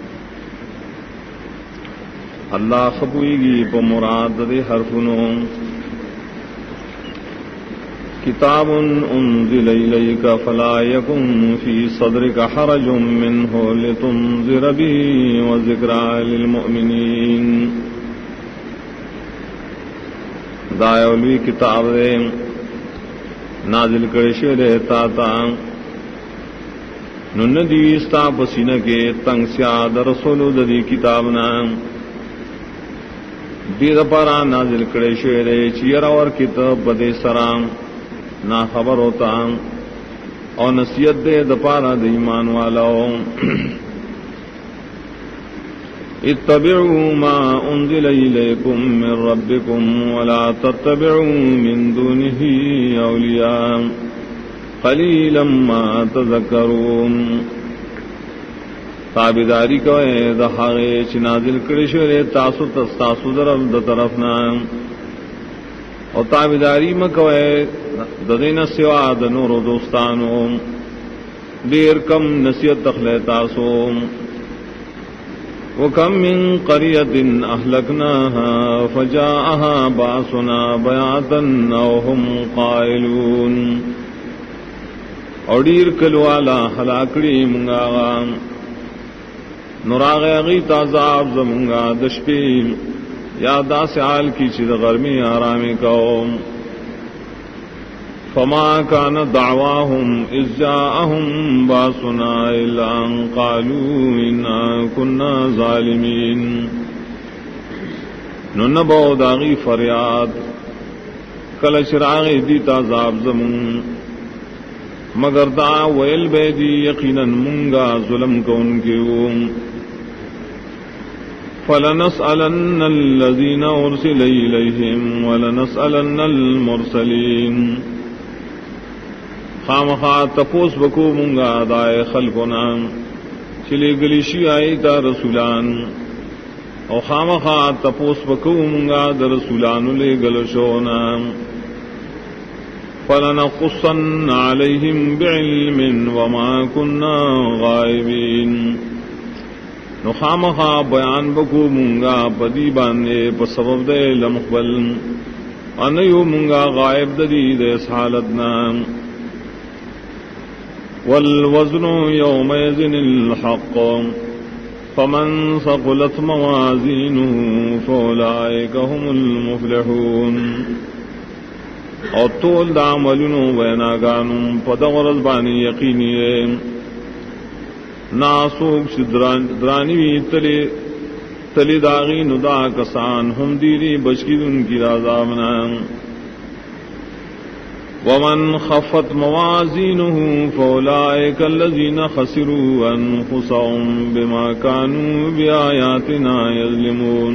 اللہ خبوئی گی پا مراد دے حرفنوں کتاب انزل الیک فلا یکن فی صدرک حرج منہ لتنذر بہ وذکرى للمؤمنین دایولوی کتاب دے نازل کرشے دے تاتا ندیستا پسینہ کے تنگ سیاد رسول دی کتابنا دید پارا نازل کرے شعرے چیر اور کتاب بدے سرام نا خبر ہوتا اور نصیحت دے دپارا دے ایمان والاو اتبعوا ما انزل الیکم من ربکم ولا تتبعوا من دونه اولیاء قلیلا ما تذکرون تابداری کوئے دہاغے چی نازل کرشورے تاسو تستاسو درم دا طرفنا اور تابداری مکوئے ددین سوا دنور و دوستانو دیر کم نصیحت تخلے تاسو وکم من قریت اہلکناہا فجاءہا باسنا بیاتا اوہم قائلون اور دیر کلوالا حلاکڑی منگاغا نراغ اغیت عذاب زمنگا دشپی یادا سیال کی چیز غرمی آرامی قوم فما کان دعواہم اذ جاءہم باسنا الا ان قالوا انا کنا ظالمین ننبو داغی فریاد کل چراغ دیت عذاب زمن مگر دا ویل بیدی یقینا منگا ظلم کو ان کے فلنسألن الذین ارسل الیہم ولنسألن المرسلین خامخا تپوس بکو منگا دائے خلقنا چلے گلیشی آئی تا رسولان او خامخا تپوس بکو منگا دا رسولان لے گلشونا فلنقصن علیہم بعلم وما کننا غائبین نخامخا بیان بکو منگا پدی باندے پس سبب دے لمقبل انیو منگا غائب ددی دے سحالتنا والوزن یومئذ الحق فمن ثقلت موازینه فاولئک هم المفلحون اور طول دا عملونو ویناگانو پدغرز بانی یقینی ہے ناسوک درانوی تلی داغی ندا کسان ہم دیری بچکید ان کی رازامنا ومن خفت موازینه فاولئک الذین خسروا انفسهم بما كانوا بآیاتنا یظلمون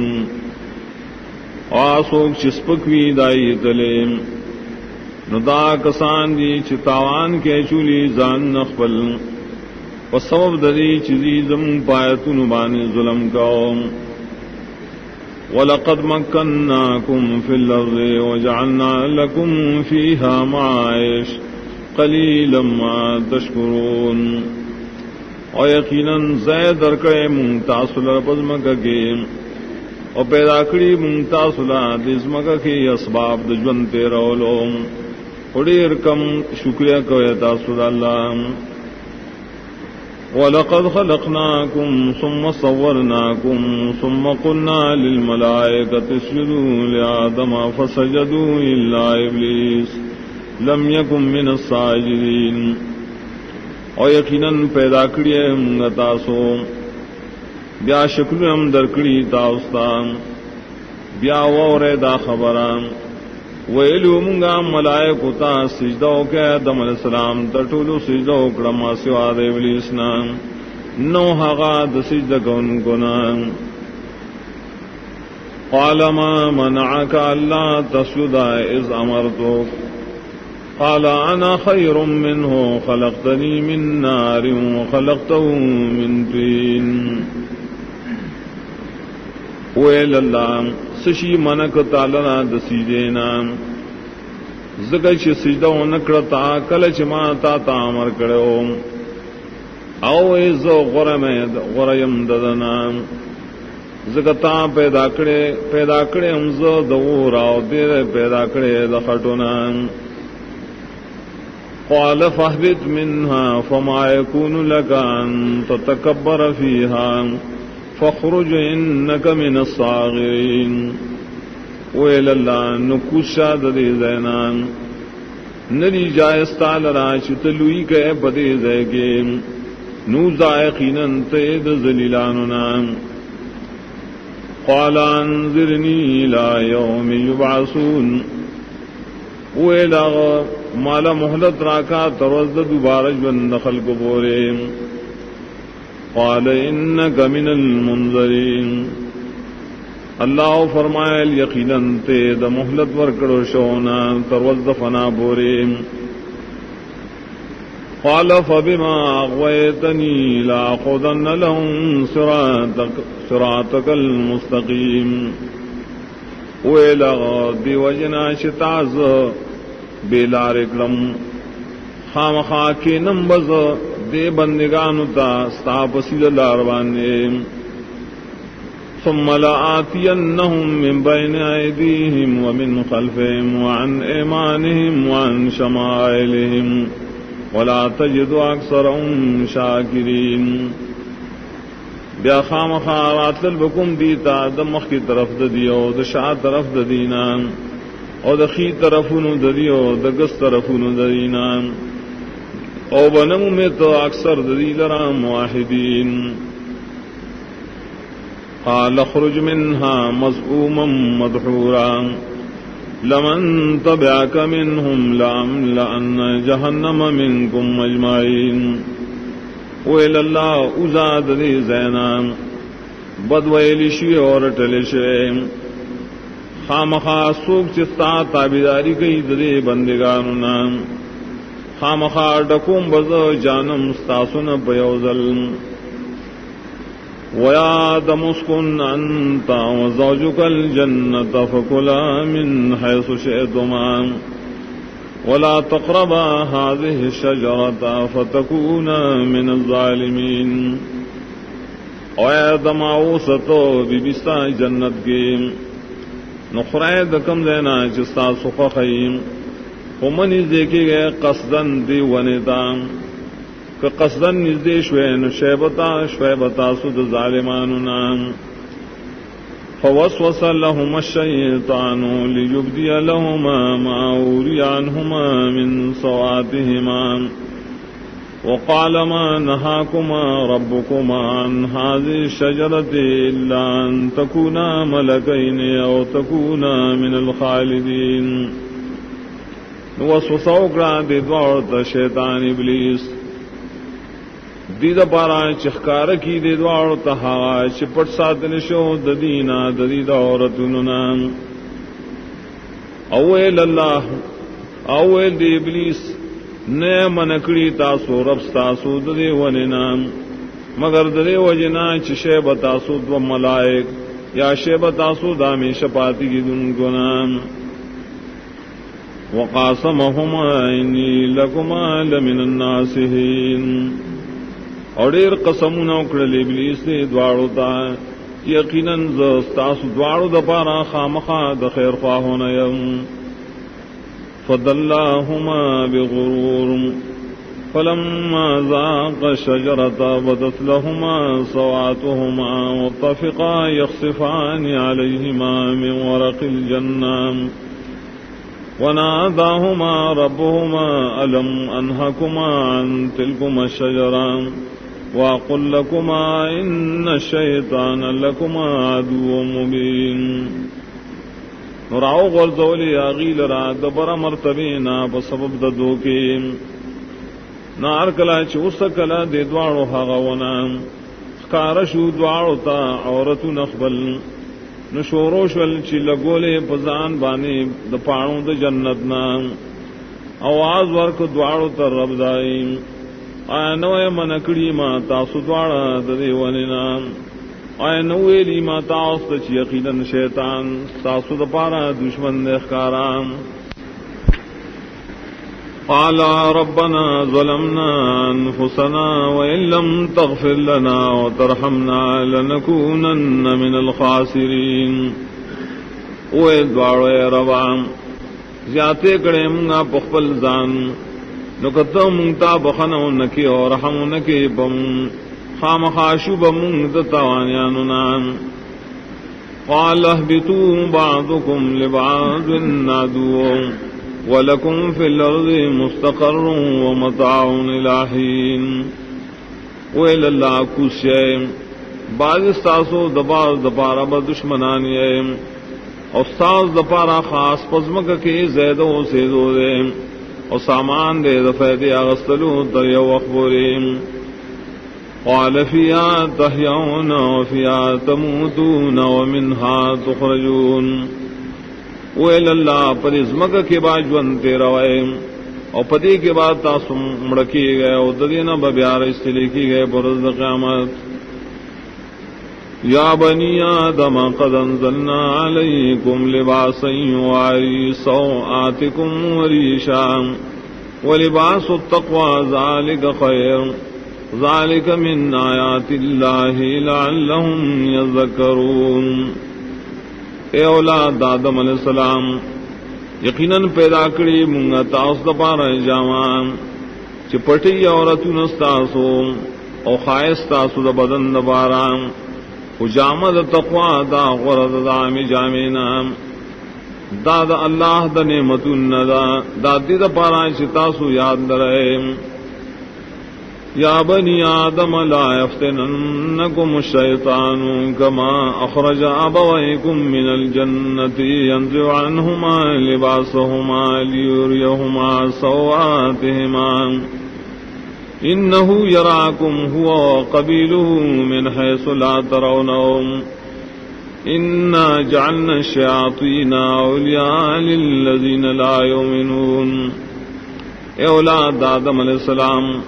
آسوک چسپکوی دائی تلیم ندا کسان دی چتاوان کے چولی زان نخبل وسبب دری چیزی زم پایتن بانی ظلم قوم وَلَقَدْ مَكَّنَّاكُمْ فِي الْأَرْضِ وَجَعَلْنَا لَكُمْ فِيهَا مَعَائِشَ قَلِيلًا مَا تَشْكُرُونَ اور یقیناً زید درکڑے منتاثلہ پزمکہ کے اور پیدا کری منتاثلہ دزمکہ کے اسباب دجون تیرولو اڑیر کم شکریہ کوئے تاثل اللہ وَلَقَدْ خَلَقْنَاكُمْ ثُمَّ صَوَّرْنَاكُمْ ثُمَّ قُلْنَا لِلْمَلَائِكَةِ اسْجُدُوا لِآدَمَ فَسَجَدُوا إِلَّا إِبْلِيسَ لَمْ يَكُنْ مِنَ السَّاجِدِينَ اور یقیناً پیدا کریے منگا تاسو بیا شکل ہم درکڑی تاستان بیا وورے دا خبران ویلو منگا ملائکو تا سجدو کے آدم علیہ السلام تٹولو سجدو کرما سوا دے ابلیسنا نو حقا دا سجدہ کون کنا قال ما منعك الا تسجد اذ امرتك قال انا خير منه خلقتني من نار وخلقته من طين ویل اللہ سشی منک تعالی د سجدینا زګی چې سجده ونکړه کله چې ما تا امر کړو او ایزو غرم ددنا زګتا پیدا کړې هم زه د اور او دې پیدا کړې د خټونا قال فاهبط منها فما يكون لك ان تتكبر فيها فخرج انك من الصاغرين ویل اللہ نکوشا ددی زینان نری جائز تعالی راشت لوئی کے بدی زیگے نو زائقینا تید ذلیلاننا قال انذرنی الى یوم یبعثون ویل مالا محلت راکا ترزد دوبارہ جون خلق بورے قال انک من المنذرین اللہ فرمائے یقیناً تے دا محلت ورکڑو شونا تروز فنا بورے قال فبما اغویتنی لاقودن لهم صراطک المستقیم ویلغ دی وجنا شتاز بیلارکلم خامخاکی نمبز دے بندگانو تا ستاپسید لاروانے ثم لآتينهم من بين أيديهم ومن خلفهم وعن أيمانهم وعن شمائلهم ولا تجد أكثرهم شاكرين بیا خامخا راتل بکم دیتا دمخ کی طرف دیو دشا طرف دینا او دخی طرفونو دیو دگس طرفونو دینا او بنم میں تو اکثر دی لرام واحدین قال اخرج منها مذءوما مدحورا لمن تبعك منهم لأملأن جهنم منكم اجمعين ویل اللہ ازاد دی زینام بدویلی شی اور ٹلشے خامخا سوک چستا تابیداری کئی دے بندگانو نام خامخا ڈکوم بز جانم ستاسن بیوزل ویا آدم اسکن انتا وزوجک الجنت فکلا من حیث شئتما ولا تقربا هذه الشجرة فتكونا من الظالمين او آدم آوستو بی بستا جنت کی نخرائے دکم دینا چستا سخ خیم ومن دیکھے گئے قصدن دی ونیتا کہ قصدن نزدے شوین شویبتا سد ظالماننا فوسوس لهما الشیطان لیبدی لهما ما اوری عنهما من سواتهما وقال ما نهاكما ربكما عن هذه الشجرة إلا أن تكونا ملكين أو تكونا من الخالدين وسوسو کرا دے دوڑتا شیطان ابلیس دید پارا چخکار کی دے دوڑتا ہوا چپٹ ساتن شو ددینا ددید عورتننا اویل اللہ اویل دے ابلیس نئے منکڑی تاسو رب ستاسو دے وننا مگر دے وجنا چشیب تاسو دو ملائک یا شیب تاسو دامی شپاتی کی دن کو نام وقاسمهما انی لکما لمن الناسین اور دیر قسمون اکڑل ابلیس دے دوارو تا یقیناً زستاس دوارو دا پارا خامخا دا خیر خواہونا یم فدلاہما بغرور فلما ذاق الشجرة بدت لهما سواتهما وطفقا يخصفان عليهما من ورق الجنة وناداهما ربهما ألم أنهكما عن تلكما الشجرة وأقل لكما إن الشيطان لكما عدو مبين نراو غرزولی آغیل را دبر مرتبینا بسبب ددوکی نار کلا چوستا کلا دے دوارو حاغونا خکارشو دوارو تا عورتو نخبل نشوروشول چی لگولے پزان بانے د پاڑوں د جنتنا آواز ورک دوارو تر رب دائیم آیا نوے منکڑی ما تاسو دوارا دیوانینا آیا نوے لی ما تاست چی یقیدن شیطان تاسو د پارا دشمن دخکارام قال ربنا ظلمنا أنفسنا وإن لم تغفر لنا وترحمنا لنكونن من الخاسرين وإذ ربا زیادے کڑے منگا پخپل زان نکتو منگتا بخنو نکی اور رحمو نکی بم خام خاشو بمنگ دتاوانیاننا قال اهبطوا بعضكم لبعض عدو وَلَكُمْ فِي الْأَرْضِ مُسْتَقَرٌّ وَمَتَاعٌ إِلَىٰ حِينٍ وَإِلَى اللَّهِ كُسْيَ بعض استاسو دبار دپارا بدشمنانی ہے استاذ دپارا خاص پزمک کے زیدو سیدو دے اور سامان دے دفید اغسطلو دریو اخبریم قال فِيهَا تَحْيَوْنَ وَفِيهَا تَمُوتُونَ وَمِنْهَا تُخْرَجُونَ ویل اللہ پر ازمک کے بعد جونتے روائے اور پتی کے بعد تاسم مڑکی گئے اور ددینا ببیار اس سے لکھی گئے برز قیامت یا بنی آدم قد انزلنا علیکم لباسا یواری سوآتکم وریشا ولباس التقوى ذالک خیر ذالک من آیات اللہ لعلہم یذکرون اے اولاد آدم علیہ السلام یقیناً پیدا کری منگا تاس دپارا جامان چپٹی عورتو نستاسو او خائص تاسو د بدن د باران او جامه د تقوا دا غرض د عام جامعنا دا د الله د نعمتون دا دې د پاره چې تاسو یاد درئ یا بنی آدم لا یفتننکم الشیطان کما اخرج ابویکم من الجنة ينزع عنہما لباسہما لیریہما سوآتہما انه یراکم هو وقبیلہ من حیث لا ترونہم انا جعلنا الشیاطین اولیاء للذین لا یؤمنون. اے اولاد آدم علیہ السلام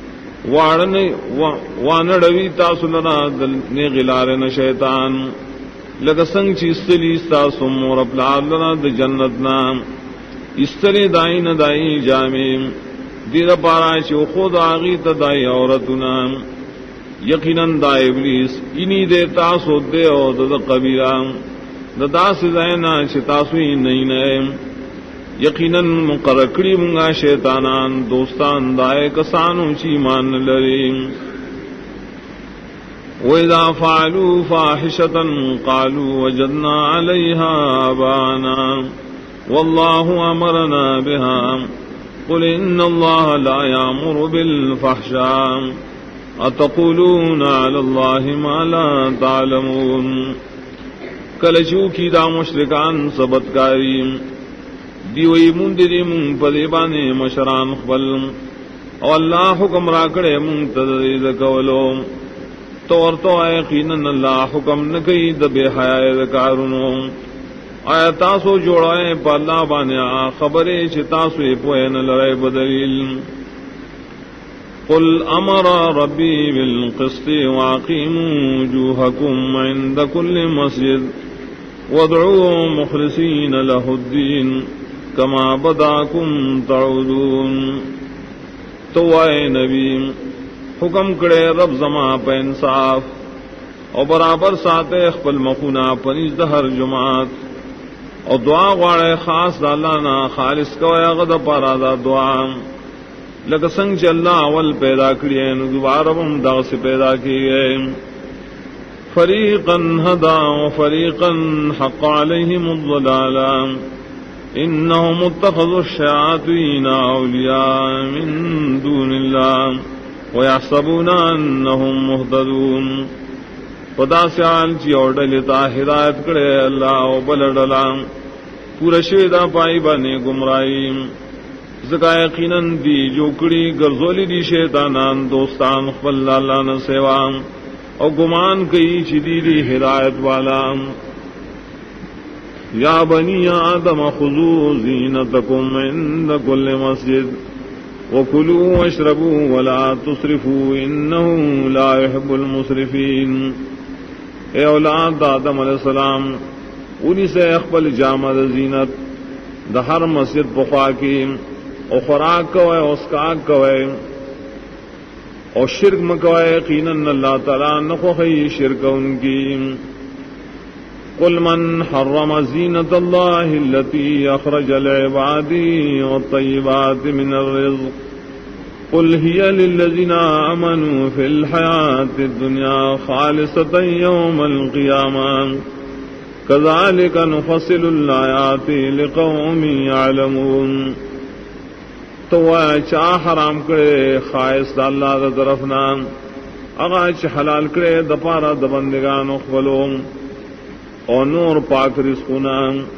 وانڑوی تاسو لنا دلنی غلارن شیطان لگا سنگ چی استلی استاسو مور اپلار لنا د جنتنا استلی دائین دائی جامع دیر پارا چی خود آغی تدائی عورتنا یقیناً دا ابلیس انی دے تاسو دے او دا قبیرہ دا سی دائنا چی تاسوی نئی نئے یقیناً مقرکڑی منگا شیطانان دوستان دائے کسانو چی مان لریم. وَإِذَا فَعَلُوا فَاحِشَةً قَالُوا وَجَدْنَا عَلَيْهَا آبَاءَنَا وَاللَّهُ أَمَرَنَا بِهَا قُلْ إِنَّ اللَّهَ لَا يَأْمُرُ بِالْفَحْشَاءِ أَتَقُولُونَ عَلَى اللَّهِ مَا لَا تَعْلَمُونَ. کلچو کی دا مشرکان سبتکاریم دیوئی مندری من پدیبانے مشران خبل او اللہ حکم راکڑے من تدرید کولو تو یقیناً اللہ حکم نکی دبے حیاء دکارنو آیا تاسو جوڑائے پا اللہ بانے خبرے چھ تاسو پوئے نلرے بدلیل. قل امر ربی بالقسط واقیموا وجوہکم عند کل مسجد وادعوا مخلصین لہ الدین کما بداکم تعودون. تو اے نبی حکم کرے رب زما پہ انصاف اور برابر ساتے خپل مخونا پنیز دہر جماعت اور دعا غواڑے خاص دالانا خالص کو غد پارا دا دعا لگ سنگ چ اللہ اول پیدا کریے نو دوبارہ ہم دا سے پیدا کیے. فریقا ہدا وفریقا حق علیہم الضلالہ انہم اتخذوا الشیاطین اولیاء من دون اللہ ویحسبون انہم مہتدون. پدا سے آل چی اور ڈلیتا ہدایت کرے اللہ و بلڈلا پورا شویدہ پائی بانے گمرائی زکا یقیناً دی جو کڑی گرزولی دی شیطانان دوستان خفل اللہ نسیوان اور گمان کئی چی دی ہدایت والا. یا بنی آدم خذوا زینتکم عند کل مسجد وکلوا واشربوا ولا تسرفوا انه لا يحب المسرفین. اے اولاد آدم علیہ السلام انہی سے اقبل جامع زینت دا ہر مسجد پخوا کی اور خوراک کوئے اسکاک کوئے اور شرک مکوئے یقیناً اللہ تعالیٰ نخوخی شرک ان کی. قل من حرم زینت اللہ التي اخرج لعباده والطیبات من الرزق قل هي للذین آمنوا في الحیاة الدنیا خالصة یوم القیامة كذلك نفصل الآیات لقوم يعلمون. تو چا حرام کرے خائص اللہ دا طرفنا اگا چ حلال کرے دپارا دبندگان اخبلوم اور نور پاک رزقنا.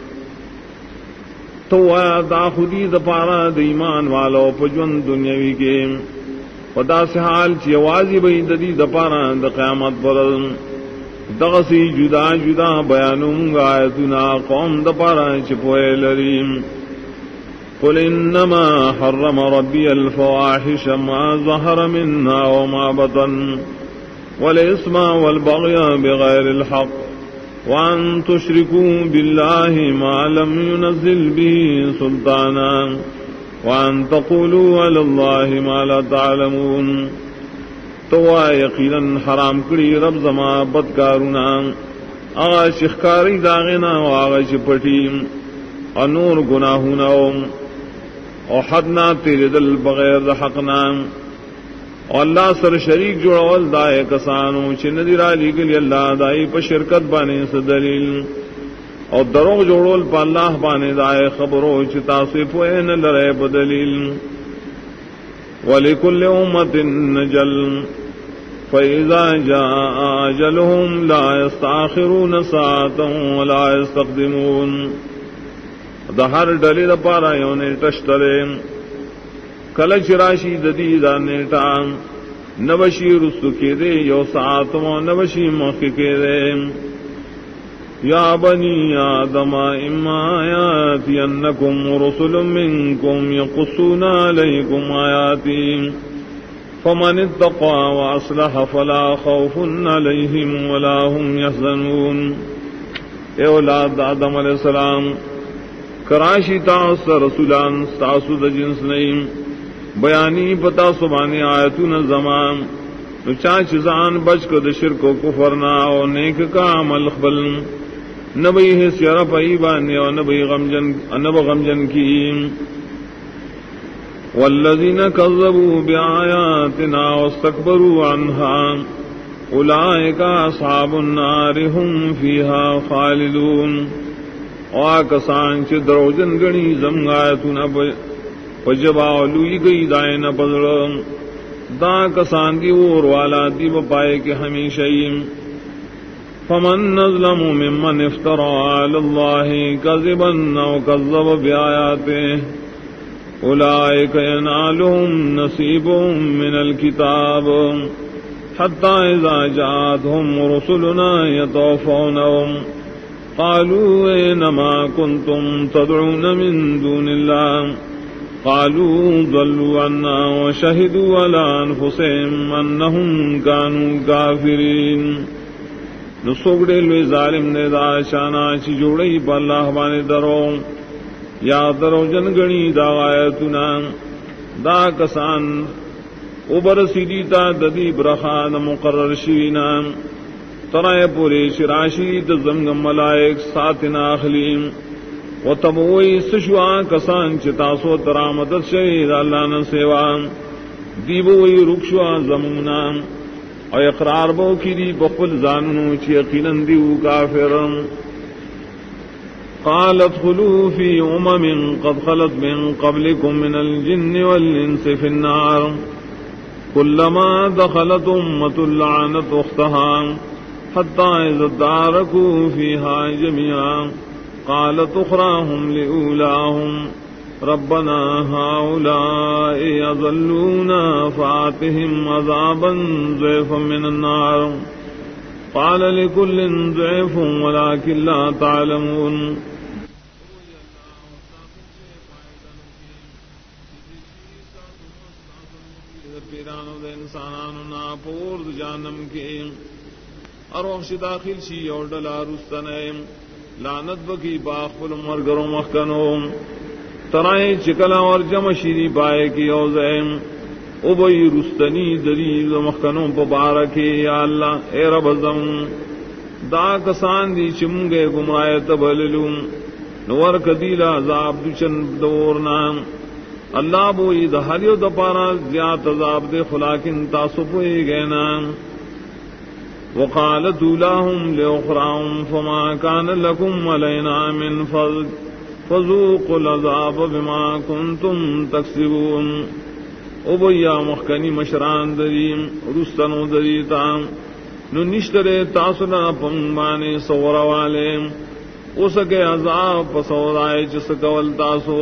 تو دا خودی دپارا د ایمان والو پجون دنیاوی کے پدا سے حال چی آوازی بئی ددی دپارا د قیامت پر دغسی جدا جدا بیانوں گا آیتنا قوم دپارا چپوئے لریم. قل انما حرم ربی الفواحش ما ظهر منها وما بطن والاسم والبغي بغير الحق وان تشركوا بالله ما لم ينزل به سلطانا وان تقولوا على الله ما لا تعلمون. تو یقیناً حرام کری رب زما بدکارونا آغا شخکاری داغنا و آغا چپٹی اور نور گناہونا اور حدنا تیرے دل بغیر حقنا اور اللہ سر شریک جوڑول دائے کسانو چندی را لیگلی اللہ دائی پا شرکت بانے سے دلیل اور دروغ جوڑول پا اللہ بانے دائے خبرو چتا صفوین لرے بدلیل وَلِكُلِّ أُمَّةٍ نَجَلٌ فَإِذَا جَاءَ أَجَلُهُمْ لَا يَسْتَأْخِرُونَ سَاعَةً وَلَا يَسْتَقْدِمُونَ دا ہر ڈلی دا پارا یو نیٹا شترے کلچ راشی ددی دا نیٹا نبشی رستو کے دے یو ساعتم نبشی موقع کے دے یا بنی آدم اما آیاتی انکم رسل منکم یقصون علیکم آیاتی فمن اتقا واصلح فلا خوف علیہم ولا هم یحزنون. اے اولاد آدم علیہ السلام کراشی تاس رسولان تاسو د جنس نیم بیانی پتا سبانی آیتون زمان چاچ زان بچ کو د شرک و کفرنا او نیک کا عمل خبل نبی حسیر پایبانی او نبی غمجن کی والذین کذبوا بآیاتنا واستکبروا عنها اولئک اصحاب النار هم فیها خالدون. کسان چ دروجن گنی زمگایتنا پجبا لوئی گئی دائن پدڑ دا کسان دی اور والا دی بپائے کے ہمیشہ فمن نظلم ممن افترى على الله كذبا او كذب بآياته اولئك ينالهم نصيب من الكتاب حتى اذا جاءتهم رسلنا يتوفونهم قالوا اينما كنتم تدعون من دون الله قالوا ضلوا عنا وشهدوا على انفسهم انهم كانوا كافرين. نسوگڑے لوی ظالم نے دا شانا چی جوڑی پا اللہ بانے درو یا درو جنگنی دا غایتنا دا کسان اوبر سیدیتا ددی برخان مقرر شوینا ترائے پوری شراشی دزمگ ملائک ساتنا اخلیم و تبوئی سشوا کسان چتاسو ترامدت شہید اللہ نسیوان دیبوئی رکشوا زمونا اور اقرار بو کی دی بخل زاننو چی یقیناً دیو کافر. قالت خلو فی امم قد خلت من قبلکم من الجن والانس فی النار کلما دخلت امت لعنت اختها حتی اذا ادارکوا فیہا جميعا قالت اخراهم لأولاهم ربنا هؤلاء يضلونا فآتهم عذابا ضعفا من النار قال لكل ضعف ولكن لا تعلمون. پیرانو دے انسانانو نا پورد جانم کے اروخش داخل شی اور ڈلا رستنیم لعنت بکی باخفل مرگرو مخکنو ترائیں چکلا اور جم شیری پائے کی اوزیم ابئی رستنی دلیل مخکنوں پبارکی یا اللہ اے رب زم دا کسان دی چمگے گمراہ تبللوم نور کدیلا عذاب دچن دورنا اللہ بوئی دہریو دپارا زیاد عذاب دے خلاکن تاسپوئی گینا. وقالت اولاہم لأخراہم فما کان لکم علینا من فضل فذوقوا العذاب بما کنتم تکسبون. او بیا مخکنی مشران دریم رستنو دریتا نو نشترے تاسنا پنگانے سورا والے او سکے عذاب پسورائے چسکول تاسو.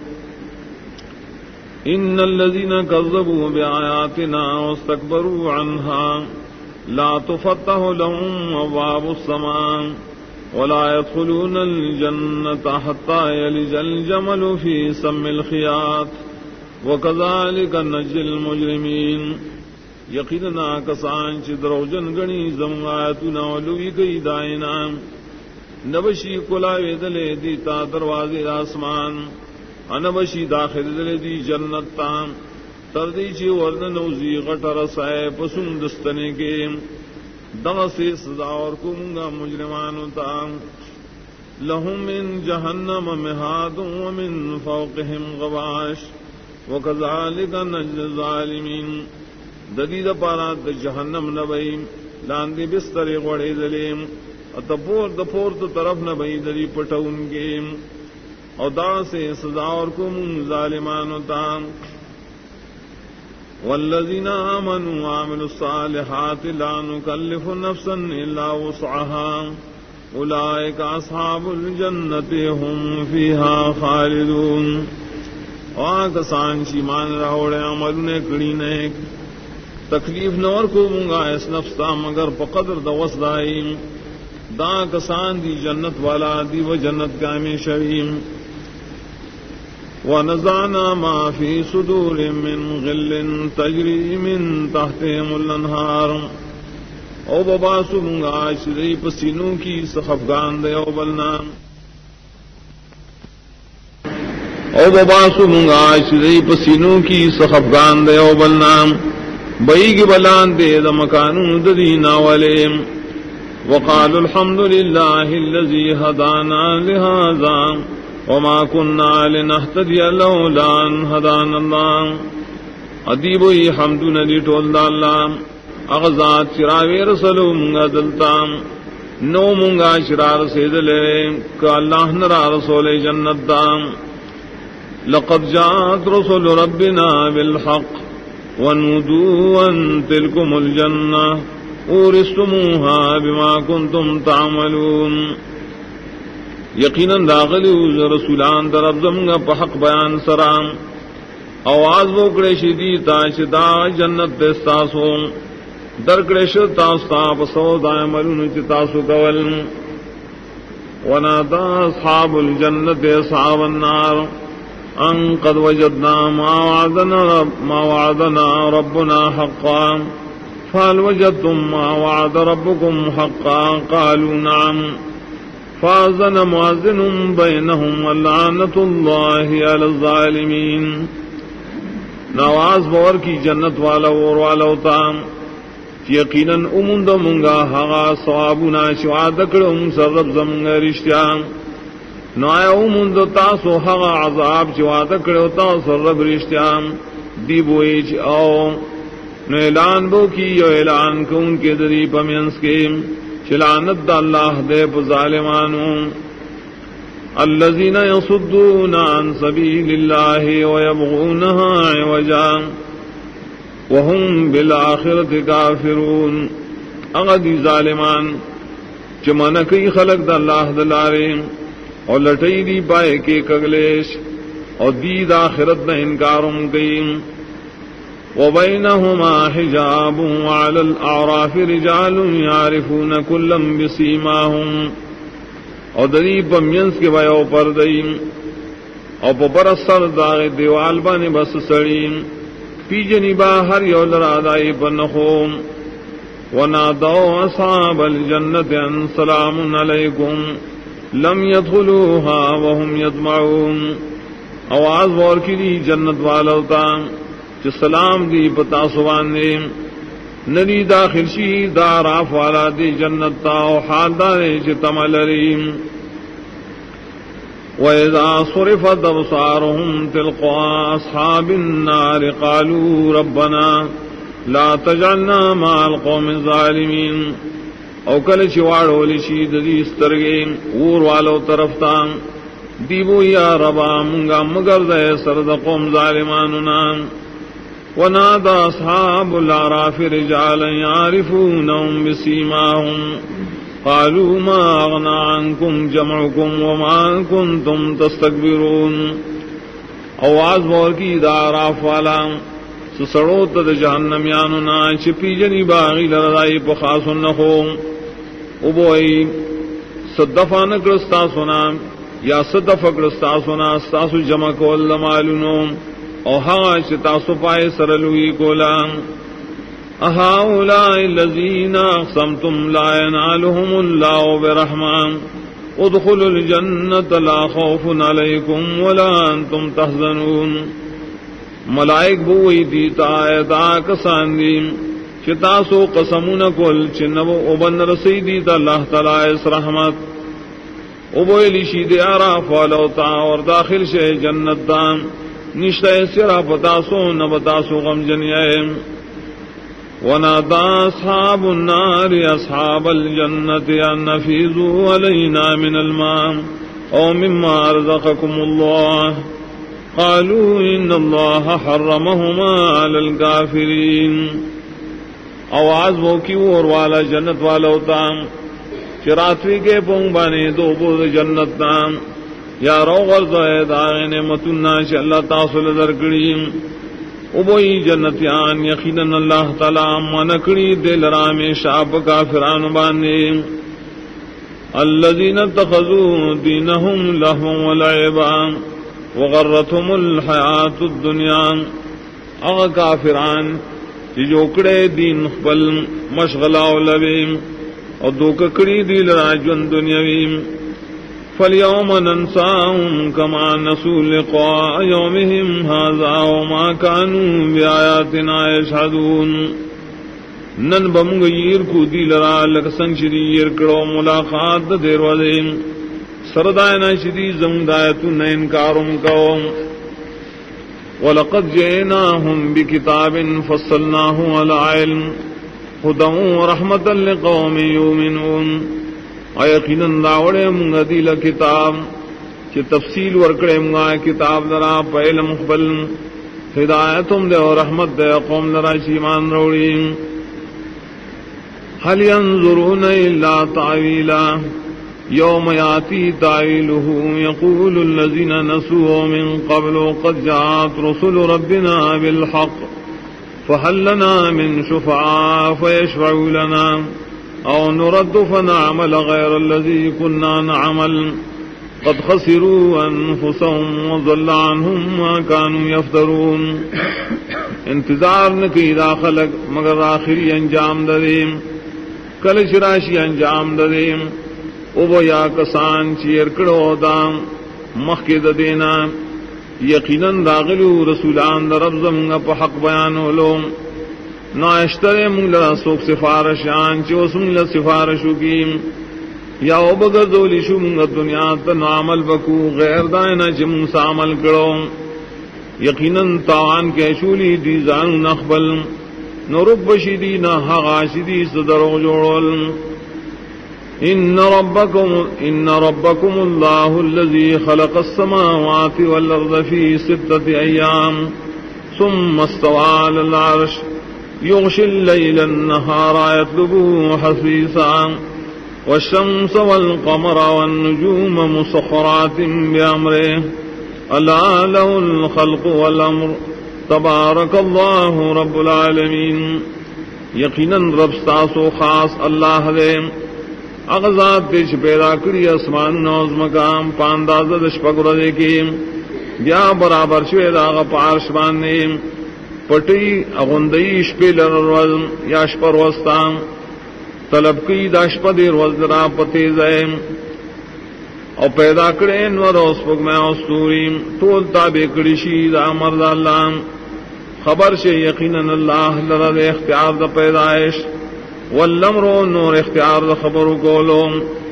ان الذين كذبوا بآياتنا واستكبروا عنها لا تفتح لهم أبواب السماء ولا يدخلون الجنة حتى يلج الجمل في سم الخياط وكذلك نجزي المجرمين. یقینا کسان چ دروجن گنی زمایتنا ولوی گئی دائنا نبشی کلاوی دلے دیتا دروازے آسمان انبشی داخل دلے دی جنت تام تردی چی ورن نوزی غٹر سائے پسن دستنے کے دغ سے سزا اور کمگا مجرمانو تام. لهم من جہنم مہاد ومن فوقهم غواش وكذلك نجزي الظالمين. ددید پارا د جہنم نبئی لاندی بستر غڑی دلیم اتپور دپور تو طرف نبئی دلی پٹون کے اور دا سے سزا اور کم ظالمان تام والذین آمنوا وعملوا الصالحات لا نکلف نفسا الا وسعها اولئک اصحاب الجنت هم فیہا خالدون. کسان شیمان راوڑے عمل نے کڑی نے تکلیف نور کو منگا اس نفسا مگر پقدر دوس دائیم دا کسان دی جنت والا دی و جنت کا میں شویم. ونزعنا ما فی صدور من غل تجری من تحتهم الانہار. او بباسو منگا شدی پسینوں کی سخفگان دے او بلنا او بباسو منگا شدی پسینوں کی سخفگان دے او بلنا بئی کی بلان دے دا مکانوں ددینا والیم. وقالوا الحمد لله الذي هدانا لهذا وما كنا لنهتدي لولا ان هدانا الله. ادیب وی حمد ندی ٹول دا اللہ اغزاد چراوی رسلو منگا دلتام نو منگا شرار سیدلے کہ اللہ نرا رسول جنت دام. لقد جاءت رسول ربنا بالحق ونودوا ان تلكم الجنة اورثتموها بما كنتم تعملون. یقیناً داخلی رسولان در ابزمگا پحق بیان سرام آواز وکڑے شدی تاشدا جنت دستاسو درکڑے شتاستا پسو دائملون چتاسو کول. ونادا اصحاب الجنت اصحاب النار ان قد وجدنا ما وعدنا ربنا حقا فهل وجدتم ما وعد ربكم حقا قالوا نعم فاذن مؤذن بينهم ولعنة الله على الظالمين. نواز بور کی جنت والا اور والا تام یقیناً امند منگا ہا ثوابنا شواد کڑم سرب زمگا رشتیا نایا امند تاسو ہا عذاب شواد کڑو تاسو رب رشتیا دی بوئی او نو اعلان بو کی یو اعلان کو ان کے ذریعے پمینس کے چلانت دا اللہ دے ظالمانوں. الذین یصدون عن سبیل اللہ ویبغونها عوجا وهم بالآخرة کافرون. اغدی ظالمان چمنکی خلق دا اللہ دلارے اور لٹئی دی پائے کے کگلیش اور دید آخرت نہ انکارم کئی. وبينهما حجاب وعلى الأعراف رجال يعرفون كلا بسيماهم. اور دری پمینس کے ویو پردئی اور پرسر داغ دیوال بانے بس سڑی پی جنی باہر یو لرادائی پنخوم. ونادوا اصحاب الجنة ان سلام علیکم لم يدخلوها وهم يطمعون. آواز وور کی دی جنت والوتا جو سلام دی پتا سوان دے ندی داخل شی داراف والا دی جنت تا او حال دارے چتمل ریم. وَإِذَا صُرِفَتْ أَبْصَارُهُمْ تِلْقَاءَ أَصْحَابِ النَّارِ قَالُوا رَبَّنَا لَا تَجْعَلْنَا مَعَ الْقَوْمِ الظَّالِمِينَ. او کل چواڑو لشی دی سترگے اور والو طرف تا دیبو یا ربا منگا مگر دے سرد قوم ظالماننا. ونادى أصحاب الأعراف رجالا يعرفونهم بسيماهم قالوا ما أغنى عنكم جمعكم وما كنتم تستكبرون. آواز بور کی دا اعراف والا سسڑو تد جہنمیاننا چپی جنی باغی لردائی پخاس نخو ابوئی صدفا نکرستا سنا یا صدف اکرستا سنا ستاسو جمع کول لمالنو او ہاں چتاسو پائے سرلوی کولا. اہاؤلائی الذین اقسمتم لا ینالهم اللہ برحمان ادخلوا الجنت لا خوف علیکم ولا انتم تحزنون. ملائک بوئی دیتا ایتا کسان دیم چتاسو قسمون کل چنبو ابن رسی دیتا اللہ تعالی اس رحمت ابوئی لشید عراف والوتا اور داخل شے جنت دان نشتہ سرا پتاسو نبتاسو غم جنیائے. ونادى أصحاب النار أصحاب الجنة أن أفيضوا علينا من الماء أو مما رزقكم الله قالوا إن الله حرمهما على الكافرين. آواز وہ کی اور والا جنت والا ہوتا چراتوی کے پونگ بانے دو بود جنت نام یا رو غرض نعمتنا چ اللہ تاصل درکڑی ابوئی جنتیان یقیناً اللہ تعالی منکڑی دل رام شاپ کافران بانے الذین اتخذوا دینہم لہوا ولعبا وغرتهم الحیات الدنیا اغا کافران چی جوکڑے دین خبل مشغلہ لبیم اور دوککڑی دیل راجون دنیاویم فَالْيَوْمَ نَنْسَاهُمْ كَمَا نَسُوا لِقَاءَ يَوْمِهِمْ هَذَا وَمَا كَانُوا بِآيَاتِنَا يَجْحَدُونَ. نن بمغیر کو دیل را لکسنگ شدیر کرو ملاقات دیر وزیم سردائنا شدی زمدایتو نینکارم کو. وَلَقَدْ جِئْنَاهُمْ بِكِتَابٍ فَصَّلْنَاهُ عَلَى عِلْمٍ هُدًى وَرَحْمَةً لِقَوْمٍ يُؤْمِنُونَ. یقیناً داوڑے منگا دیل کتاب کہ تفصیل ورکڑے منگا کتاب درا پہل مقبل ہدایتم دے اور رحمت دے قوم درا ایمان روڑی. هل ينظرون الا تعویلا یوم یاتی تعویلہ یقول الذین نسوا من قبل قد جاءت رسل ربنا بالحق فهل لنا من شفعاء فيشفعوا لنا او نرد فنعمل غير الذي كنا نعمل قد خسروا انفسهم وضل عنهم ما كانوا يفترون. انتظار نکی دا خلق مگر آخری انجام ددیم کل شراشی انجام ددیم او بیا کسان چیر کڑو دام مخید دینا یقیناً داغلو رسولان در رب زمگا پا حق بیانولو نا اشترے منگلا سوک سفارشان چو سنگلا سفارشو کیم یا او بگردولی شو منگا دنیا تن عمل بکو غیر دائنا چی منسا عمل کرو یقیناً تاوان کے شولی دی زانو نخبل نرب بشیدی نا حغاشدی صدرو جوڑول. ان ربکم اللہ الذی خلق السماوات والارض فی 6 ایام ثم استوى على العرش يغشي الليل النهار يطلبه حثيثا والشمس والقمر والنجوم مسخرات بأمره ألا له الخلق والأمر تبارك الله رب العالمين. یقیناً رب ستاسو خاص اللہ دے اغزاد دیش پیدا کری اسمان نوز مقام پانداز دشپک رضے کی بیا برابر شوید آغا پارش باندے پٹی اغندئی شپی لرروز یا شپر وستان طلب کی دا شپا دیر وزدرا پتیزائیم او پیدا کرے انور اسپک میں اسطوریم طول تابع کریشی دا مرد اللہ خبر شے یقیناً اللہ لرد اختیار دا پیدائش والامر نور اختیار دا خبرو کولو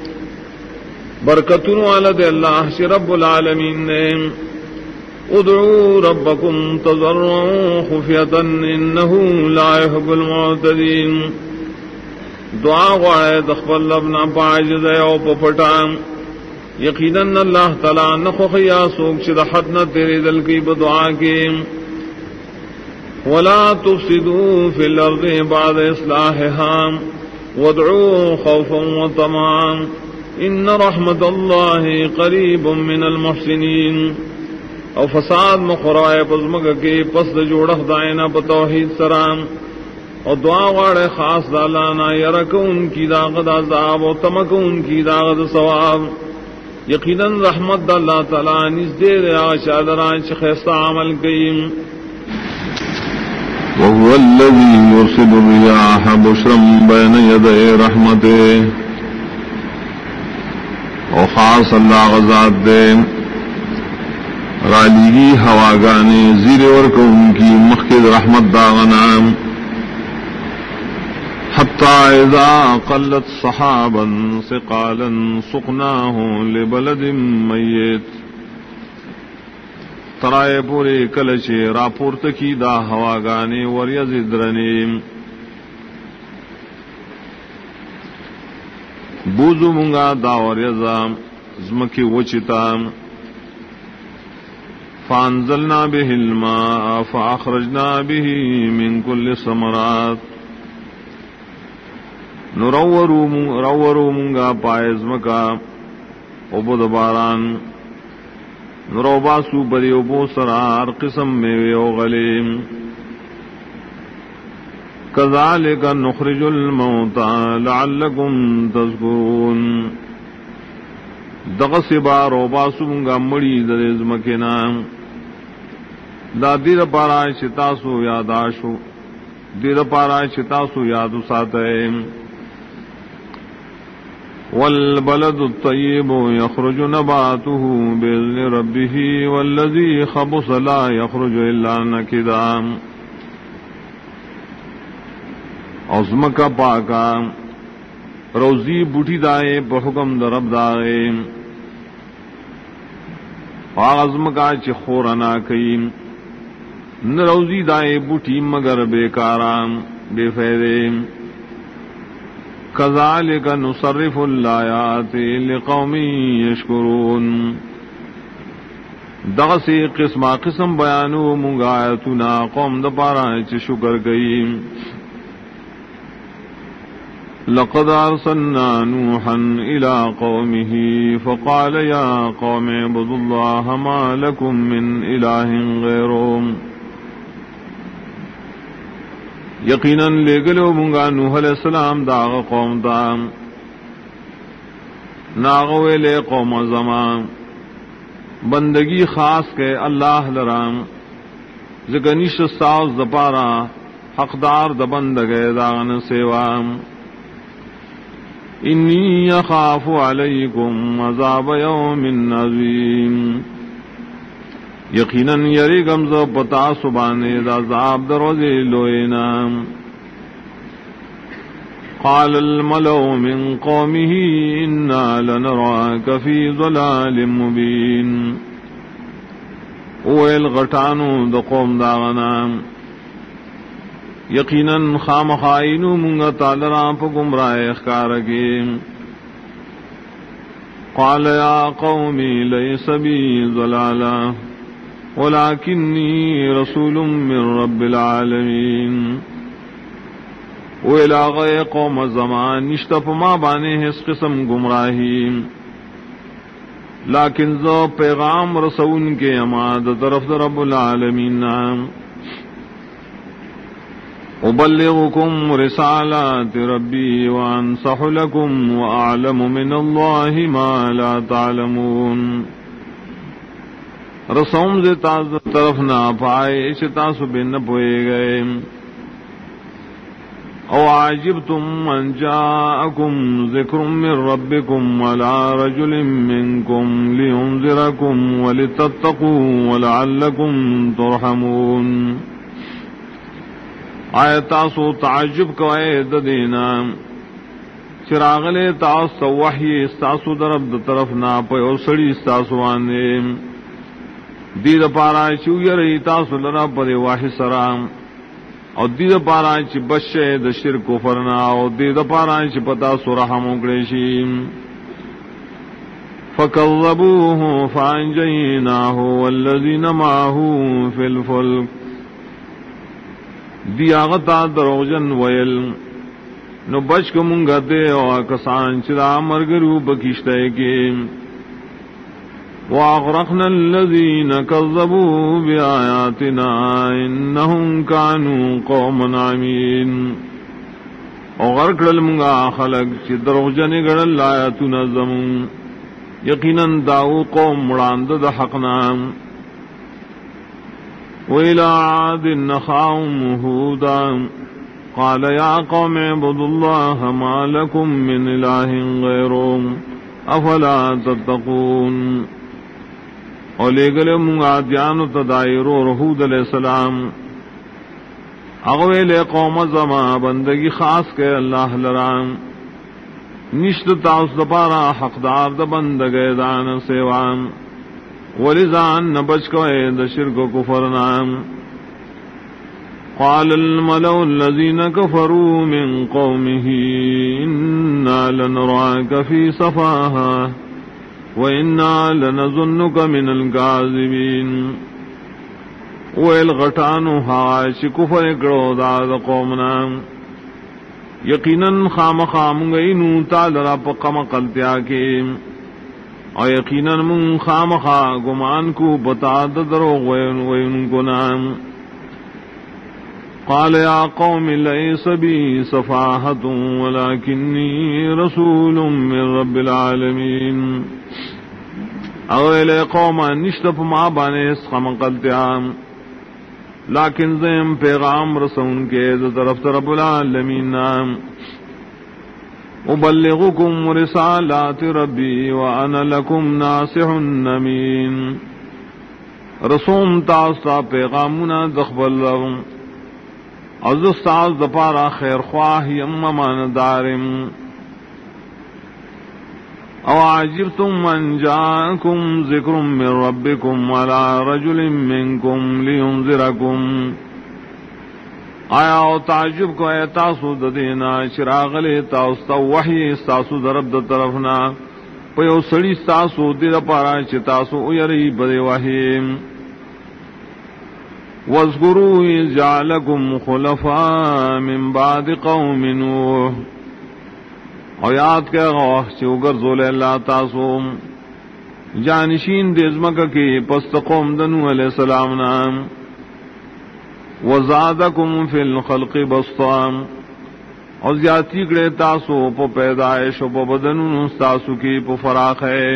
برکتن والد اللہ شی رب العالمین نے ادعوا ربکم تضرعا خفیتا انہو لا يحب المعتدین. دعا غوائے دخبر لبنا پاعجز او پپٹان یقیناً اللہ تعالیٰ نخوخیا سوک چھ حدنا تیرے دل کی بدعا کے. ولا تفسدوا في الارض بعد اصلاحها وادعوا خوفا وطمعا ان رحمت اللہ قریب من المحسنین. او فساد مخرائے پزمک کے پس جوڑخ دائنا بتوحید سرام اور دعا غاڑے خاص دالانا یرک ان کی داغد عذاب و تمک ان کی داغد ثواب. یقیناً رحمت اللہ تعالیٰ نزدیر آشادران شخص عمل قیم. وهو الذي يرسل الرياح بشرا بين يدي رحمته. او خاص اللہ غزاد دے رالیگی ہواگانے زیر ورکو ان کی مخید رحمت داغنام حتی اذا قلت صحابا ثقالا سقناہ لبلد میت. ترائے پورے کلچے راپورت کی دا ہواگانے وریز درنیم بوزو منگا داور یزام زمکی وچتا فانزلنا به الماء فاخرجنا به من كل الثمرات نورو منگا پائز مکا عبد باران نورو باسو بری ابو سرار قسم میں غلیم كذلك نخرج الموتى لعلكم تذكرون دغسبا رو باسو منگا مڑی درز مکنا دا دیر پارا شتاسو یاداشو دیر پارا شتاسو یادو ساتے والبلد الطيب يخرج نباته بإذن ربه والذي خبث لا يخرج إلا نكدا عظمك پاکا روزی بوٹی دائے بحکم درب دائے عظم کا چخورنا کئی نہ روزی دائے بوٹی مگر بیکارام بے فیدے کذالک نصرف الآیات لقوم یشکرون دغسی قسم بیانو منگایتنا قوم دپارا چ شکر گئی لقد ارسلنا نوحا الى قومه فقال يا قوم اعبدوا الله ما لكم من اله غيره یقیناً لے گلو منگا نوح علیہ السلام داغ قوم دام ناغوے لے قوم زمان بندگی خاص کے اللہ لرام زگنیش ساز دپارا حقدار دبندگے داغن سیوام انی یخاف علیکم عذاب یوم عظیم یقیناً یری گمزو پتا سبانے دا عذاب دروزے لوئینا قال الملو من قومه انا لنراک فی ضلال مبین اویل غٹانو دا قوم داغنا یقیناً خامخائنو منگا تالران پا گمراہ اخکارکی قال یا قومی لیس بی ضلالا ولكنني رسول من رب العالمین ویلاغ قوم زمان نشتف ما بانے اس قسم گمراہی لیکن زو پیغام رسول کے اماد طرف رب العالمین ابلغكم رسالات ربی وانصح لكم واعلم من اللہ ما لا تعلمون رسوم سے تاز طرف نہ پائے شتاس بن پوئے گئے او عجبتم ان جاءکم ذکر من ربکم علی رجل منکم لینذرکم ولتتقوا ولعلکم ترحمون آئے تاسو تعجب کوئے ددینا چراغلے تاسو وحی استاسو درب طرف نہ پئے سڑی استاسو آنے دید پارا چوی رہی تاسو لرا پر واحد سرام اور دید پارا چ بشے د شرک فرنا اور دید پارا چ پتا سرحم گریشیم فکذبوه فانجیناه والذین معه فی الفلک دیا غتا دروجن ویل نو بچ کو منگا دے اور کسان چرا مرگرو بکشتے کے وَأَغْرَقْنَا الَّذِينَ كَذَّبُوا بِآيَاتِنَا إِنَّهُمْ كَانُوا قَوْمًا عَمِينَ اور غرق للمنگا خلق چی دروغجن گڑل آیاتنا زمون یقیناً داو قوم مراند دا حقنا وَإِلَىٰ عَادٍ نَخَاهُمْ هُودًا قَالَ يَا قَوْمِ اعْبُدُوا اللَّهَ مَا لَكُم مِّنْ إِلَٰهٍ غَيْرُهُ أَفَلَا تَتَّقُونَ اور لے گلے منگا دیانو تدائر و رہود علیہ السلام اغوے لے قوم زما بندگی خاص کے اللہ لرام نشت تاؤس دپارا حقدار دا بندگے دان سیوان ولزان نبچ کوئے دا شرک و کفرنام قال الملأ الذين كفروا من قومه إنا لنراك في سفاهة وإنا لنظنك من الكاذبين. ویل غٹانو ہاش کفر کرو داد قومنا یقیناً خامخام گئی نو تالرا پقم قلتیا کے اور یقیناً من خامخا گمان کو بتا دروغ وین گنام. قال يا قوم ليس بي سفاهة ولكني رسول من رب العالمين. اویل قوم نشتف ما بانے خم قلتیام لیکن زیم پیغام رسون کے طرف رب العالمین. ابلغکم رسالات ربی وانا لکم ناصح امین. رسوم تاستا پیغامنا دخبل از استاذ دپارا خیر خواہ یممان دارم. او عجبتم من جاءكم ذکر من ربكم على رجل منكم لينذركم. آیا او تعجب کو اے تاسو ددینا چراغ لے تاسو وحی تاسو درب د طرفنا پیو سڑی تاسو دیر پارا چ تاسو یری بد وحی. واذکروا اذ جعلکم خلفاء من بعد قوم نوح. اور یاد کے غوح چوگر زول اللہ تاسو جانشین دزمک کی پست قوم دنو علیہ السلام نام. وزادکم فی الخلق بسطا. اور زیادتی کرے تاسو پو پیدائش و پو بدنو تاسو کی پو فراخ ہے.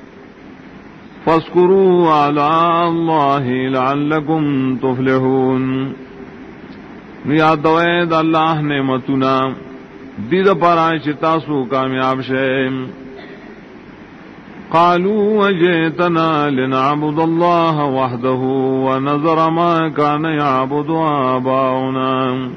فاذکروا علی اللہ لعلکم تفلحون. یاد دوید اللہ نعمتنا دید پارا چتاسو کامیاب شے. قالوا وجئتنا لنعبد الله وحده ونذر ما كان يعبد آباؤنا.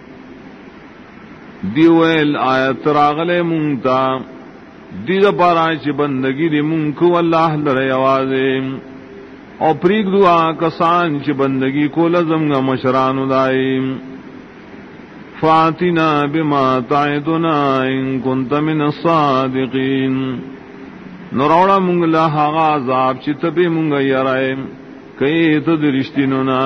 دیویل آیت راغلے مونتا دید پارا چ بندگی دی مونکو اللہ لرے آوازے او پریگ دعا کسان چ بندگی کو لزم گا مشران دائیم. فاتنا بما تعدنا ان كنت من الصادقین. نروڑا منگلا ہاغا عذاب چتبی منگا یرائے کئی تدرشتننا.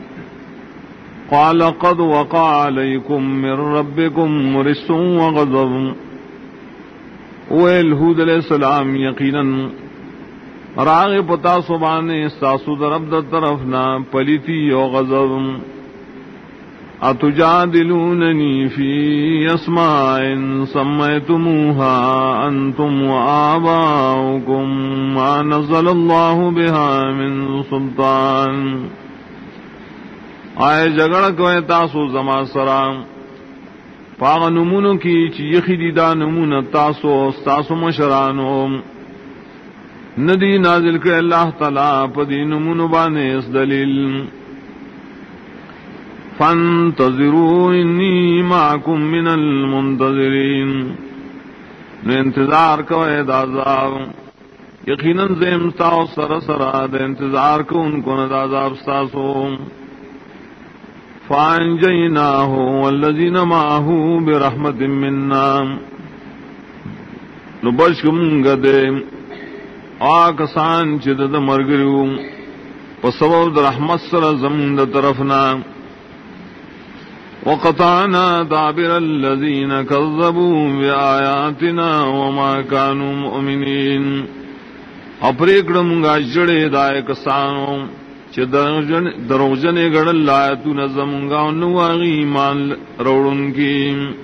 قال قد وقع علیکم من ربکم رجس وغضب. ویل ہود علیہ السلام یقیناً راغ پتا سبانے ساسو درب در طرفنا پلیتی و غضب. اتجادلوننی فی اسماء سمیتموها انتم وآباؤکم ما نزل اللہ بها من سلطان. آئے جگڑ کوئے تاسو زما سرام پاغ نمونو کی چیخی دیدہ نمون تاسو استاسو مشرانو ندی نازل کے اللہ تعالیٰ پدی نمونو بانے اس دلیل. فانتظروا انی معکم من المنتظرین. نے انتظار کوئے دازاب یقیناً زیمتاو سرسرا دے انتظار کو ان کو ندازاب ستاسو. فانجیناہو والذین معہو برحمت مننا. نبشکم گدے آکسان چدد مرگریو پسبب رحمت سر زمد طرفنا. وقطعنا دابر الذين كذبوا بآياتنا وما كانوا مؤمنين. اپریکڑ منگا جڑے دائے کسانوں چھ دروجنے گڑ لایتو نظمنگا انواغی ایمان روڑن کی.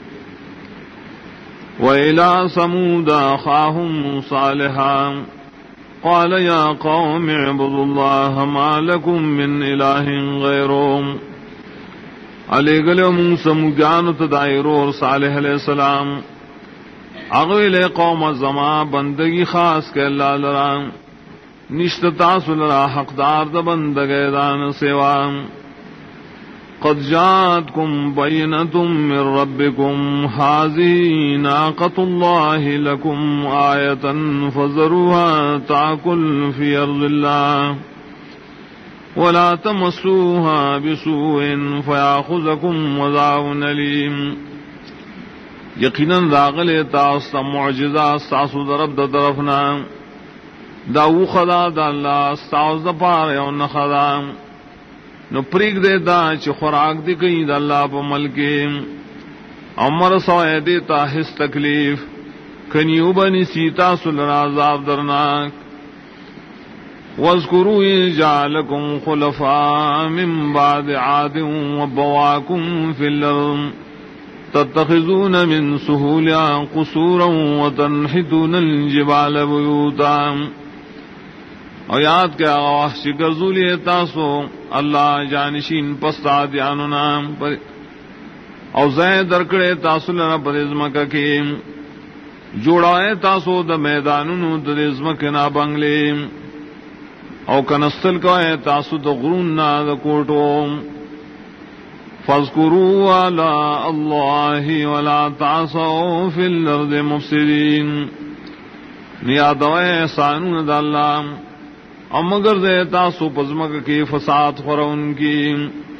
وَإِلَىٰ ثَمُودَ أَخَاهُمْ صَالِحًا قَالَ يَا قَوْمِ اعْبُدُوا اللَّهَ مَا لَكُم مِّنْ إِلَٰهٍ غَيْرُهُ. علی گلو من سمجان تدائرو اور صالح علیہ السلام اغویل قوم زما بندگی خاص کے اللہ لرام نشت تاسل را حقدار دا بندگی دان سوام. قد جاتکم بینتم من ربکم حاضی ناقت اللہ لکم آیتا فذروها تاکل فی ارض اللہ. ولا تمسوها بسوء فيأخذكم عذاب أليم. یقیناً راغل تاس معجزہ ساسو درب د طرفنا داو خدا دا اللہ ساز د پار او نخدا نو پریگ دے دا چ خوراک دی کئی دا اللہ پا ملکی عمر سوئے دیتا حس تکلیف کنیو بنی سیتا سلر عذاب درناک. وَاذْكُرُوا إِذْ جَعَلَكُمْ خُلَفَاءَ مِنْ بَعْدِ عَادٍ وَبَوَّاكُمْ فِي الْأَرْضِ تَتَّخِذُونَ مِنْ سُهُولِهَا قُصُورًا وَتَنْحِتُونَ الْجِبَالَ بُيُوتًا. اور یاد کیا شکر ذولی تاسو اللہ جانشین پستا دیانونا او زید درکڑے تاسو لنا پر ازمکا کی جوڑائے تاسو دا میدانونو دا ازمکنا بنگلے او کنستل کوئے تاسو دا غروننا دا کوٹو. فاذکروا آلاء اللہ ولا تعصوا فی الارض مفسدین. نیادوئے احسانون دا اللہ او مگر دے تاسو پزمک کی فساد خورون کی.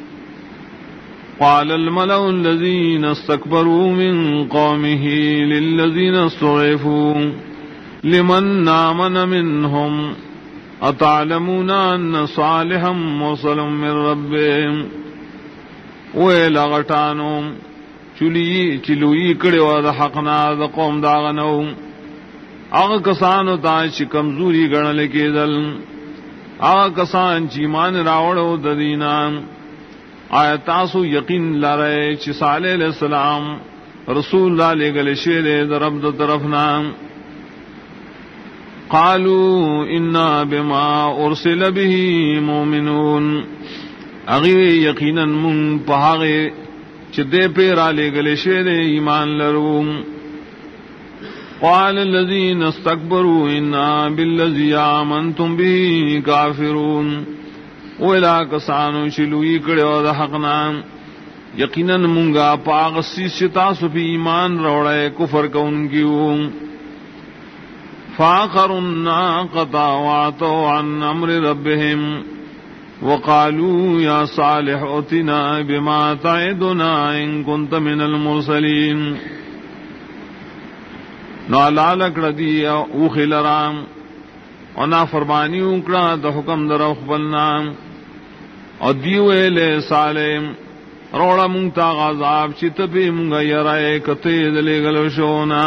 قال الملأ الذين استكبروا من قومه للذين استضعفوا لمن آمن منهم اتعلمون ان صالحا مرسل من ربهم. ویلا غٹانو چلوئی کڑیو دا حقنا دا قوم داغنو آغا کسانو تا چی کمزوری گڑھلے کے دل آغا کسان چی مان راوڑو دا دینا آیا تاسو یقین لارے چی صالح علیہ السلام رسول اللہ لے گلے شیرے دا رب دا طرفنا. قالوا انا بما ارسل به مومنون. اغیر یقیناً من پہاغے چدے پیرا لے گلے شیرے ایمان لروم. قال الذين استكبروا انا بالذي آمنتم به كافرون. ویلا کسانو شلوئی کڑیو دا حقنا یقیناً منگا پاغ سیستاسو پی ایمان روڑے کفر کون کیوں. فاخروا الناقة وعتوا عن امر ربهم وقالوا یا صالح اتنا بما تعدنا ان كنت من المرسلین. نو لالک ردی اوخل رام اور نا فرمانی اکڑا دا حکم در اخبلنا اور دیوے لے سالم روڑا منگتا غذاب چت پی منگا یرائے کتید لے گلوشونا.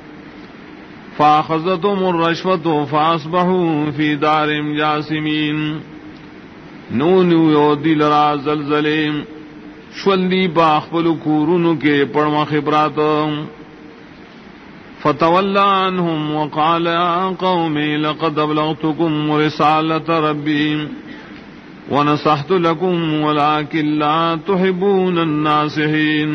فاخذتهم الرشوة فاصبحوا في دارهم جاسمین. نونو یو دل را زلزلیم شوندی باخبلو کورونو کے پڑما خبرات. فتولى عنهم وقال يا قوم لقد ابلغتكم رسالة ربي ونصحت لكم ولكن لا تحبون الناصحين.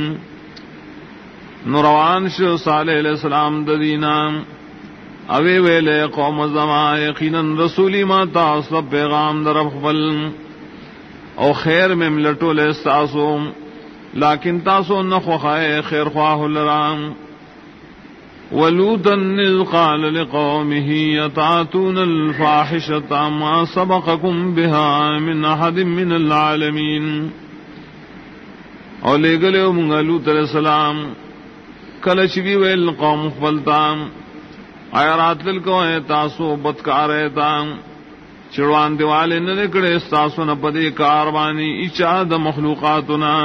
نروان شو صالح علیہ السلام ددینا اوے ویلے قوم زما یقیناً رسولی ما تاسو پیغام در اخبل او خیر میں ملٹو لے تاسو لیکن تاسو نخوخائے خیر خواہ لرام. ولوطا اذ قال لقومه اتاتون الفاحشة ما سبقكم بها من احد من العالمین. اور لے گلے منگا لوط علیہ السلام کلچ بھی ویل قوم خبلتام آیا رات للکو اے تاسو بدکار اے تام چڑوان دیوالے نہ نکڑے استاسو نہ پدے کاروانی اچا د مخلوقاتنا.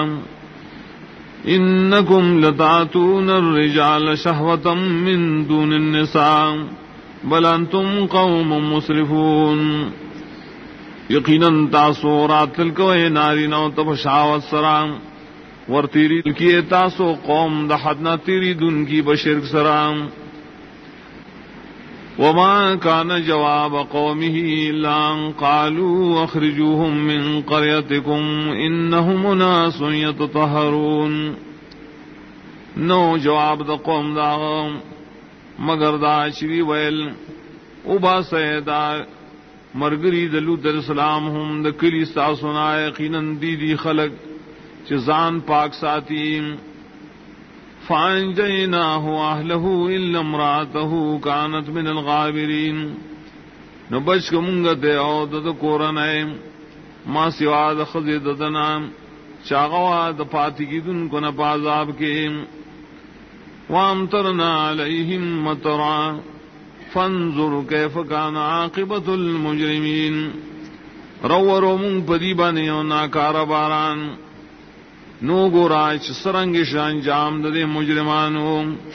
انکم لتاتون الرجال شہوة من دون النساء بل انتم قوم مسرفون. یقیناً تاسو رات للکوئے ناری نو تب شاوت سرام ورتیری کیے تاسو قوم دحدنا تیری دن کی بشرک سرام. وما كان جواب قومه إلا أن قالوا أخرجوهم من قريتكم إنهم أناس يتطهرون. نو جواب دا قوم دا مگر دا شوی ویل اوبا سیدا مرگری دلوت السلام ہم دا کلی ساسونا یقیناً دی خلق چزان پاک ساتیم. فانجیناہ اہلہ الا امرأتہ کانت من الغابرین. نو بچ کمنگتے او دا کورن ما سوا د خزی ددنا چاغوا د پاتی کی دن کو نہ پازاب کے وامطرنا علیہم مطرا فانظر کیف کان عاقبت المجرمین رو من پدی بانی و ناکار باران نو گوراچ سرنگ شان جام دے مجرمانو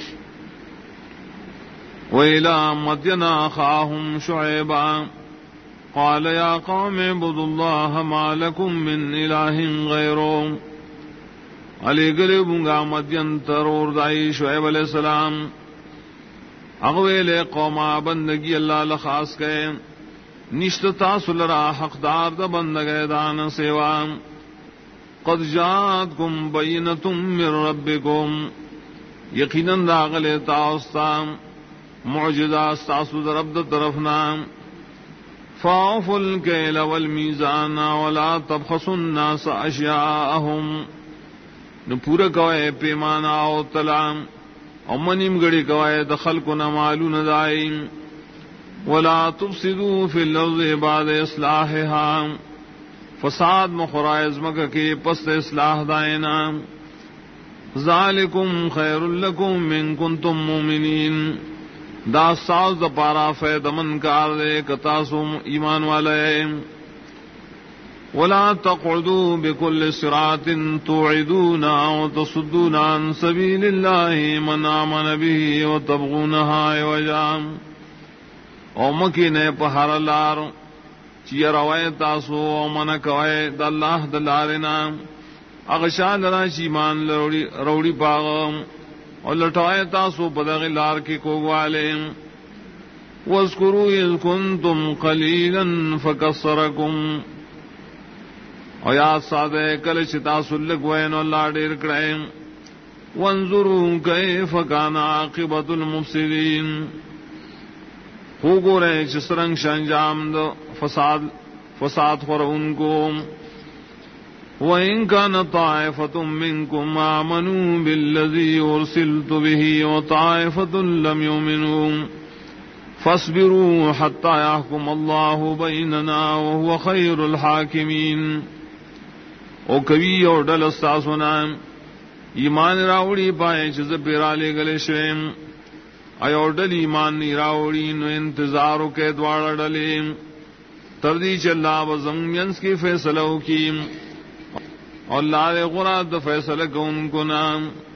وَإِلَىٰ مَدْيَنَ أَخَاهُمْ شُعَيْبًا قَالَ يَا قَوْمِ اعْبُدُوا اللَّهَ مَا لَكُم مِّنْ إِلَٰهٍ غَيْرُهُ علی گلبنگا مدین ترور دائی شعیب علیہ السلام اغویل قوما بندگی اللہ لخاص کے نشت تاسل را حقدار دا بندگی دان سیوا قد جاءتکم بینۃ من ربکم یقیناً داغل تاستام معجزہ استاسو در رب طرفنا فاعفوا الکیل والمیزان ولا تبخسوا الناس اشیاءهم نو پورا کوئے پیمانا او تلام او منیم گڑی کوئے دخل کو نمالون دائیم ولا تفسدوا فی الارض بعد اصلاحها فساد مخرائز مکہ کے پست اصلاح دائنا ذالکم خیر لکم من کنتم مومنین دا ساز دا پارا فید من کار دے کتاسم ایمان والے ولا تقعدوا بكل صراط توعدون وتصدون عن سبيل الله من آمن به وتبغونها عوجا او مکینے پہر لار چی روائے تاسو او من کوئے دا اللہ دلارنا اغشا لنا چیمان روڑی پاغم اور لٹوائے تاسو بدغ لار کی کوگوالے وَاذْكُرُوا إِذْ كُنْتُمْ قَلِيلًا فَكَسَّرَكُمْ اور یاد سادے کل چتاسو لگوین اللہ ڈیر کرائیں وَانظُرُوا كَيْفَ كَانَ عَاقِبَةُ الْمُفْسِدِينَ خوگو رہے چسرنگ شنجام دو فساد خور ان کو وَإِن كَانَ طَائِفَةٌ مِّنكُمْ آمَنُوا بِالَّذِي أُرْسِلْتُ بِهِ وَطَائِفَةٌ لَّمْ يُؤْمِنُوا فَاصْبِرُوا حَتَّى يَحْكُمَ اللَّهُ بَيْنَنَا وَهُوَ خَيْرُ الْحَاكِمِينَ او کبھی اور ڈل استاسونا ایمان راوڑی پائے چیز پیرالے گلے شویم ای اور ڈل ایمان نی راوڑی نو انتظارو کے دوارا ڈلیم تردی چلا وزمینس کی فیصلہ کی اور لارے غرات فیصلہ کو ان کو نام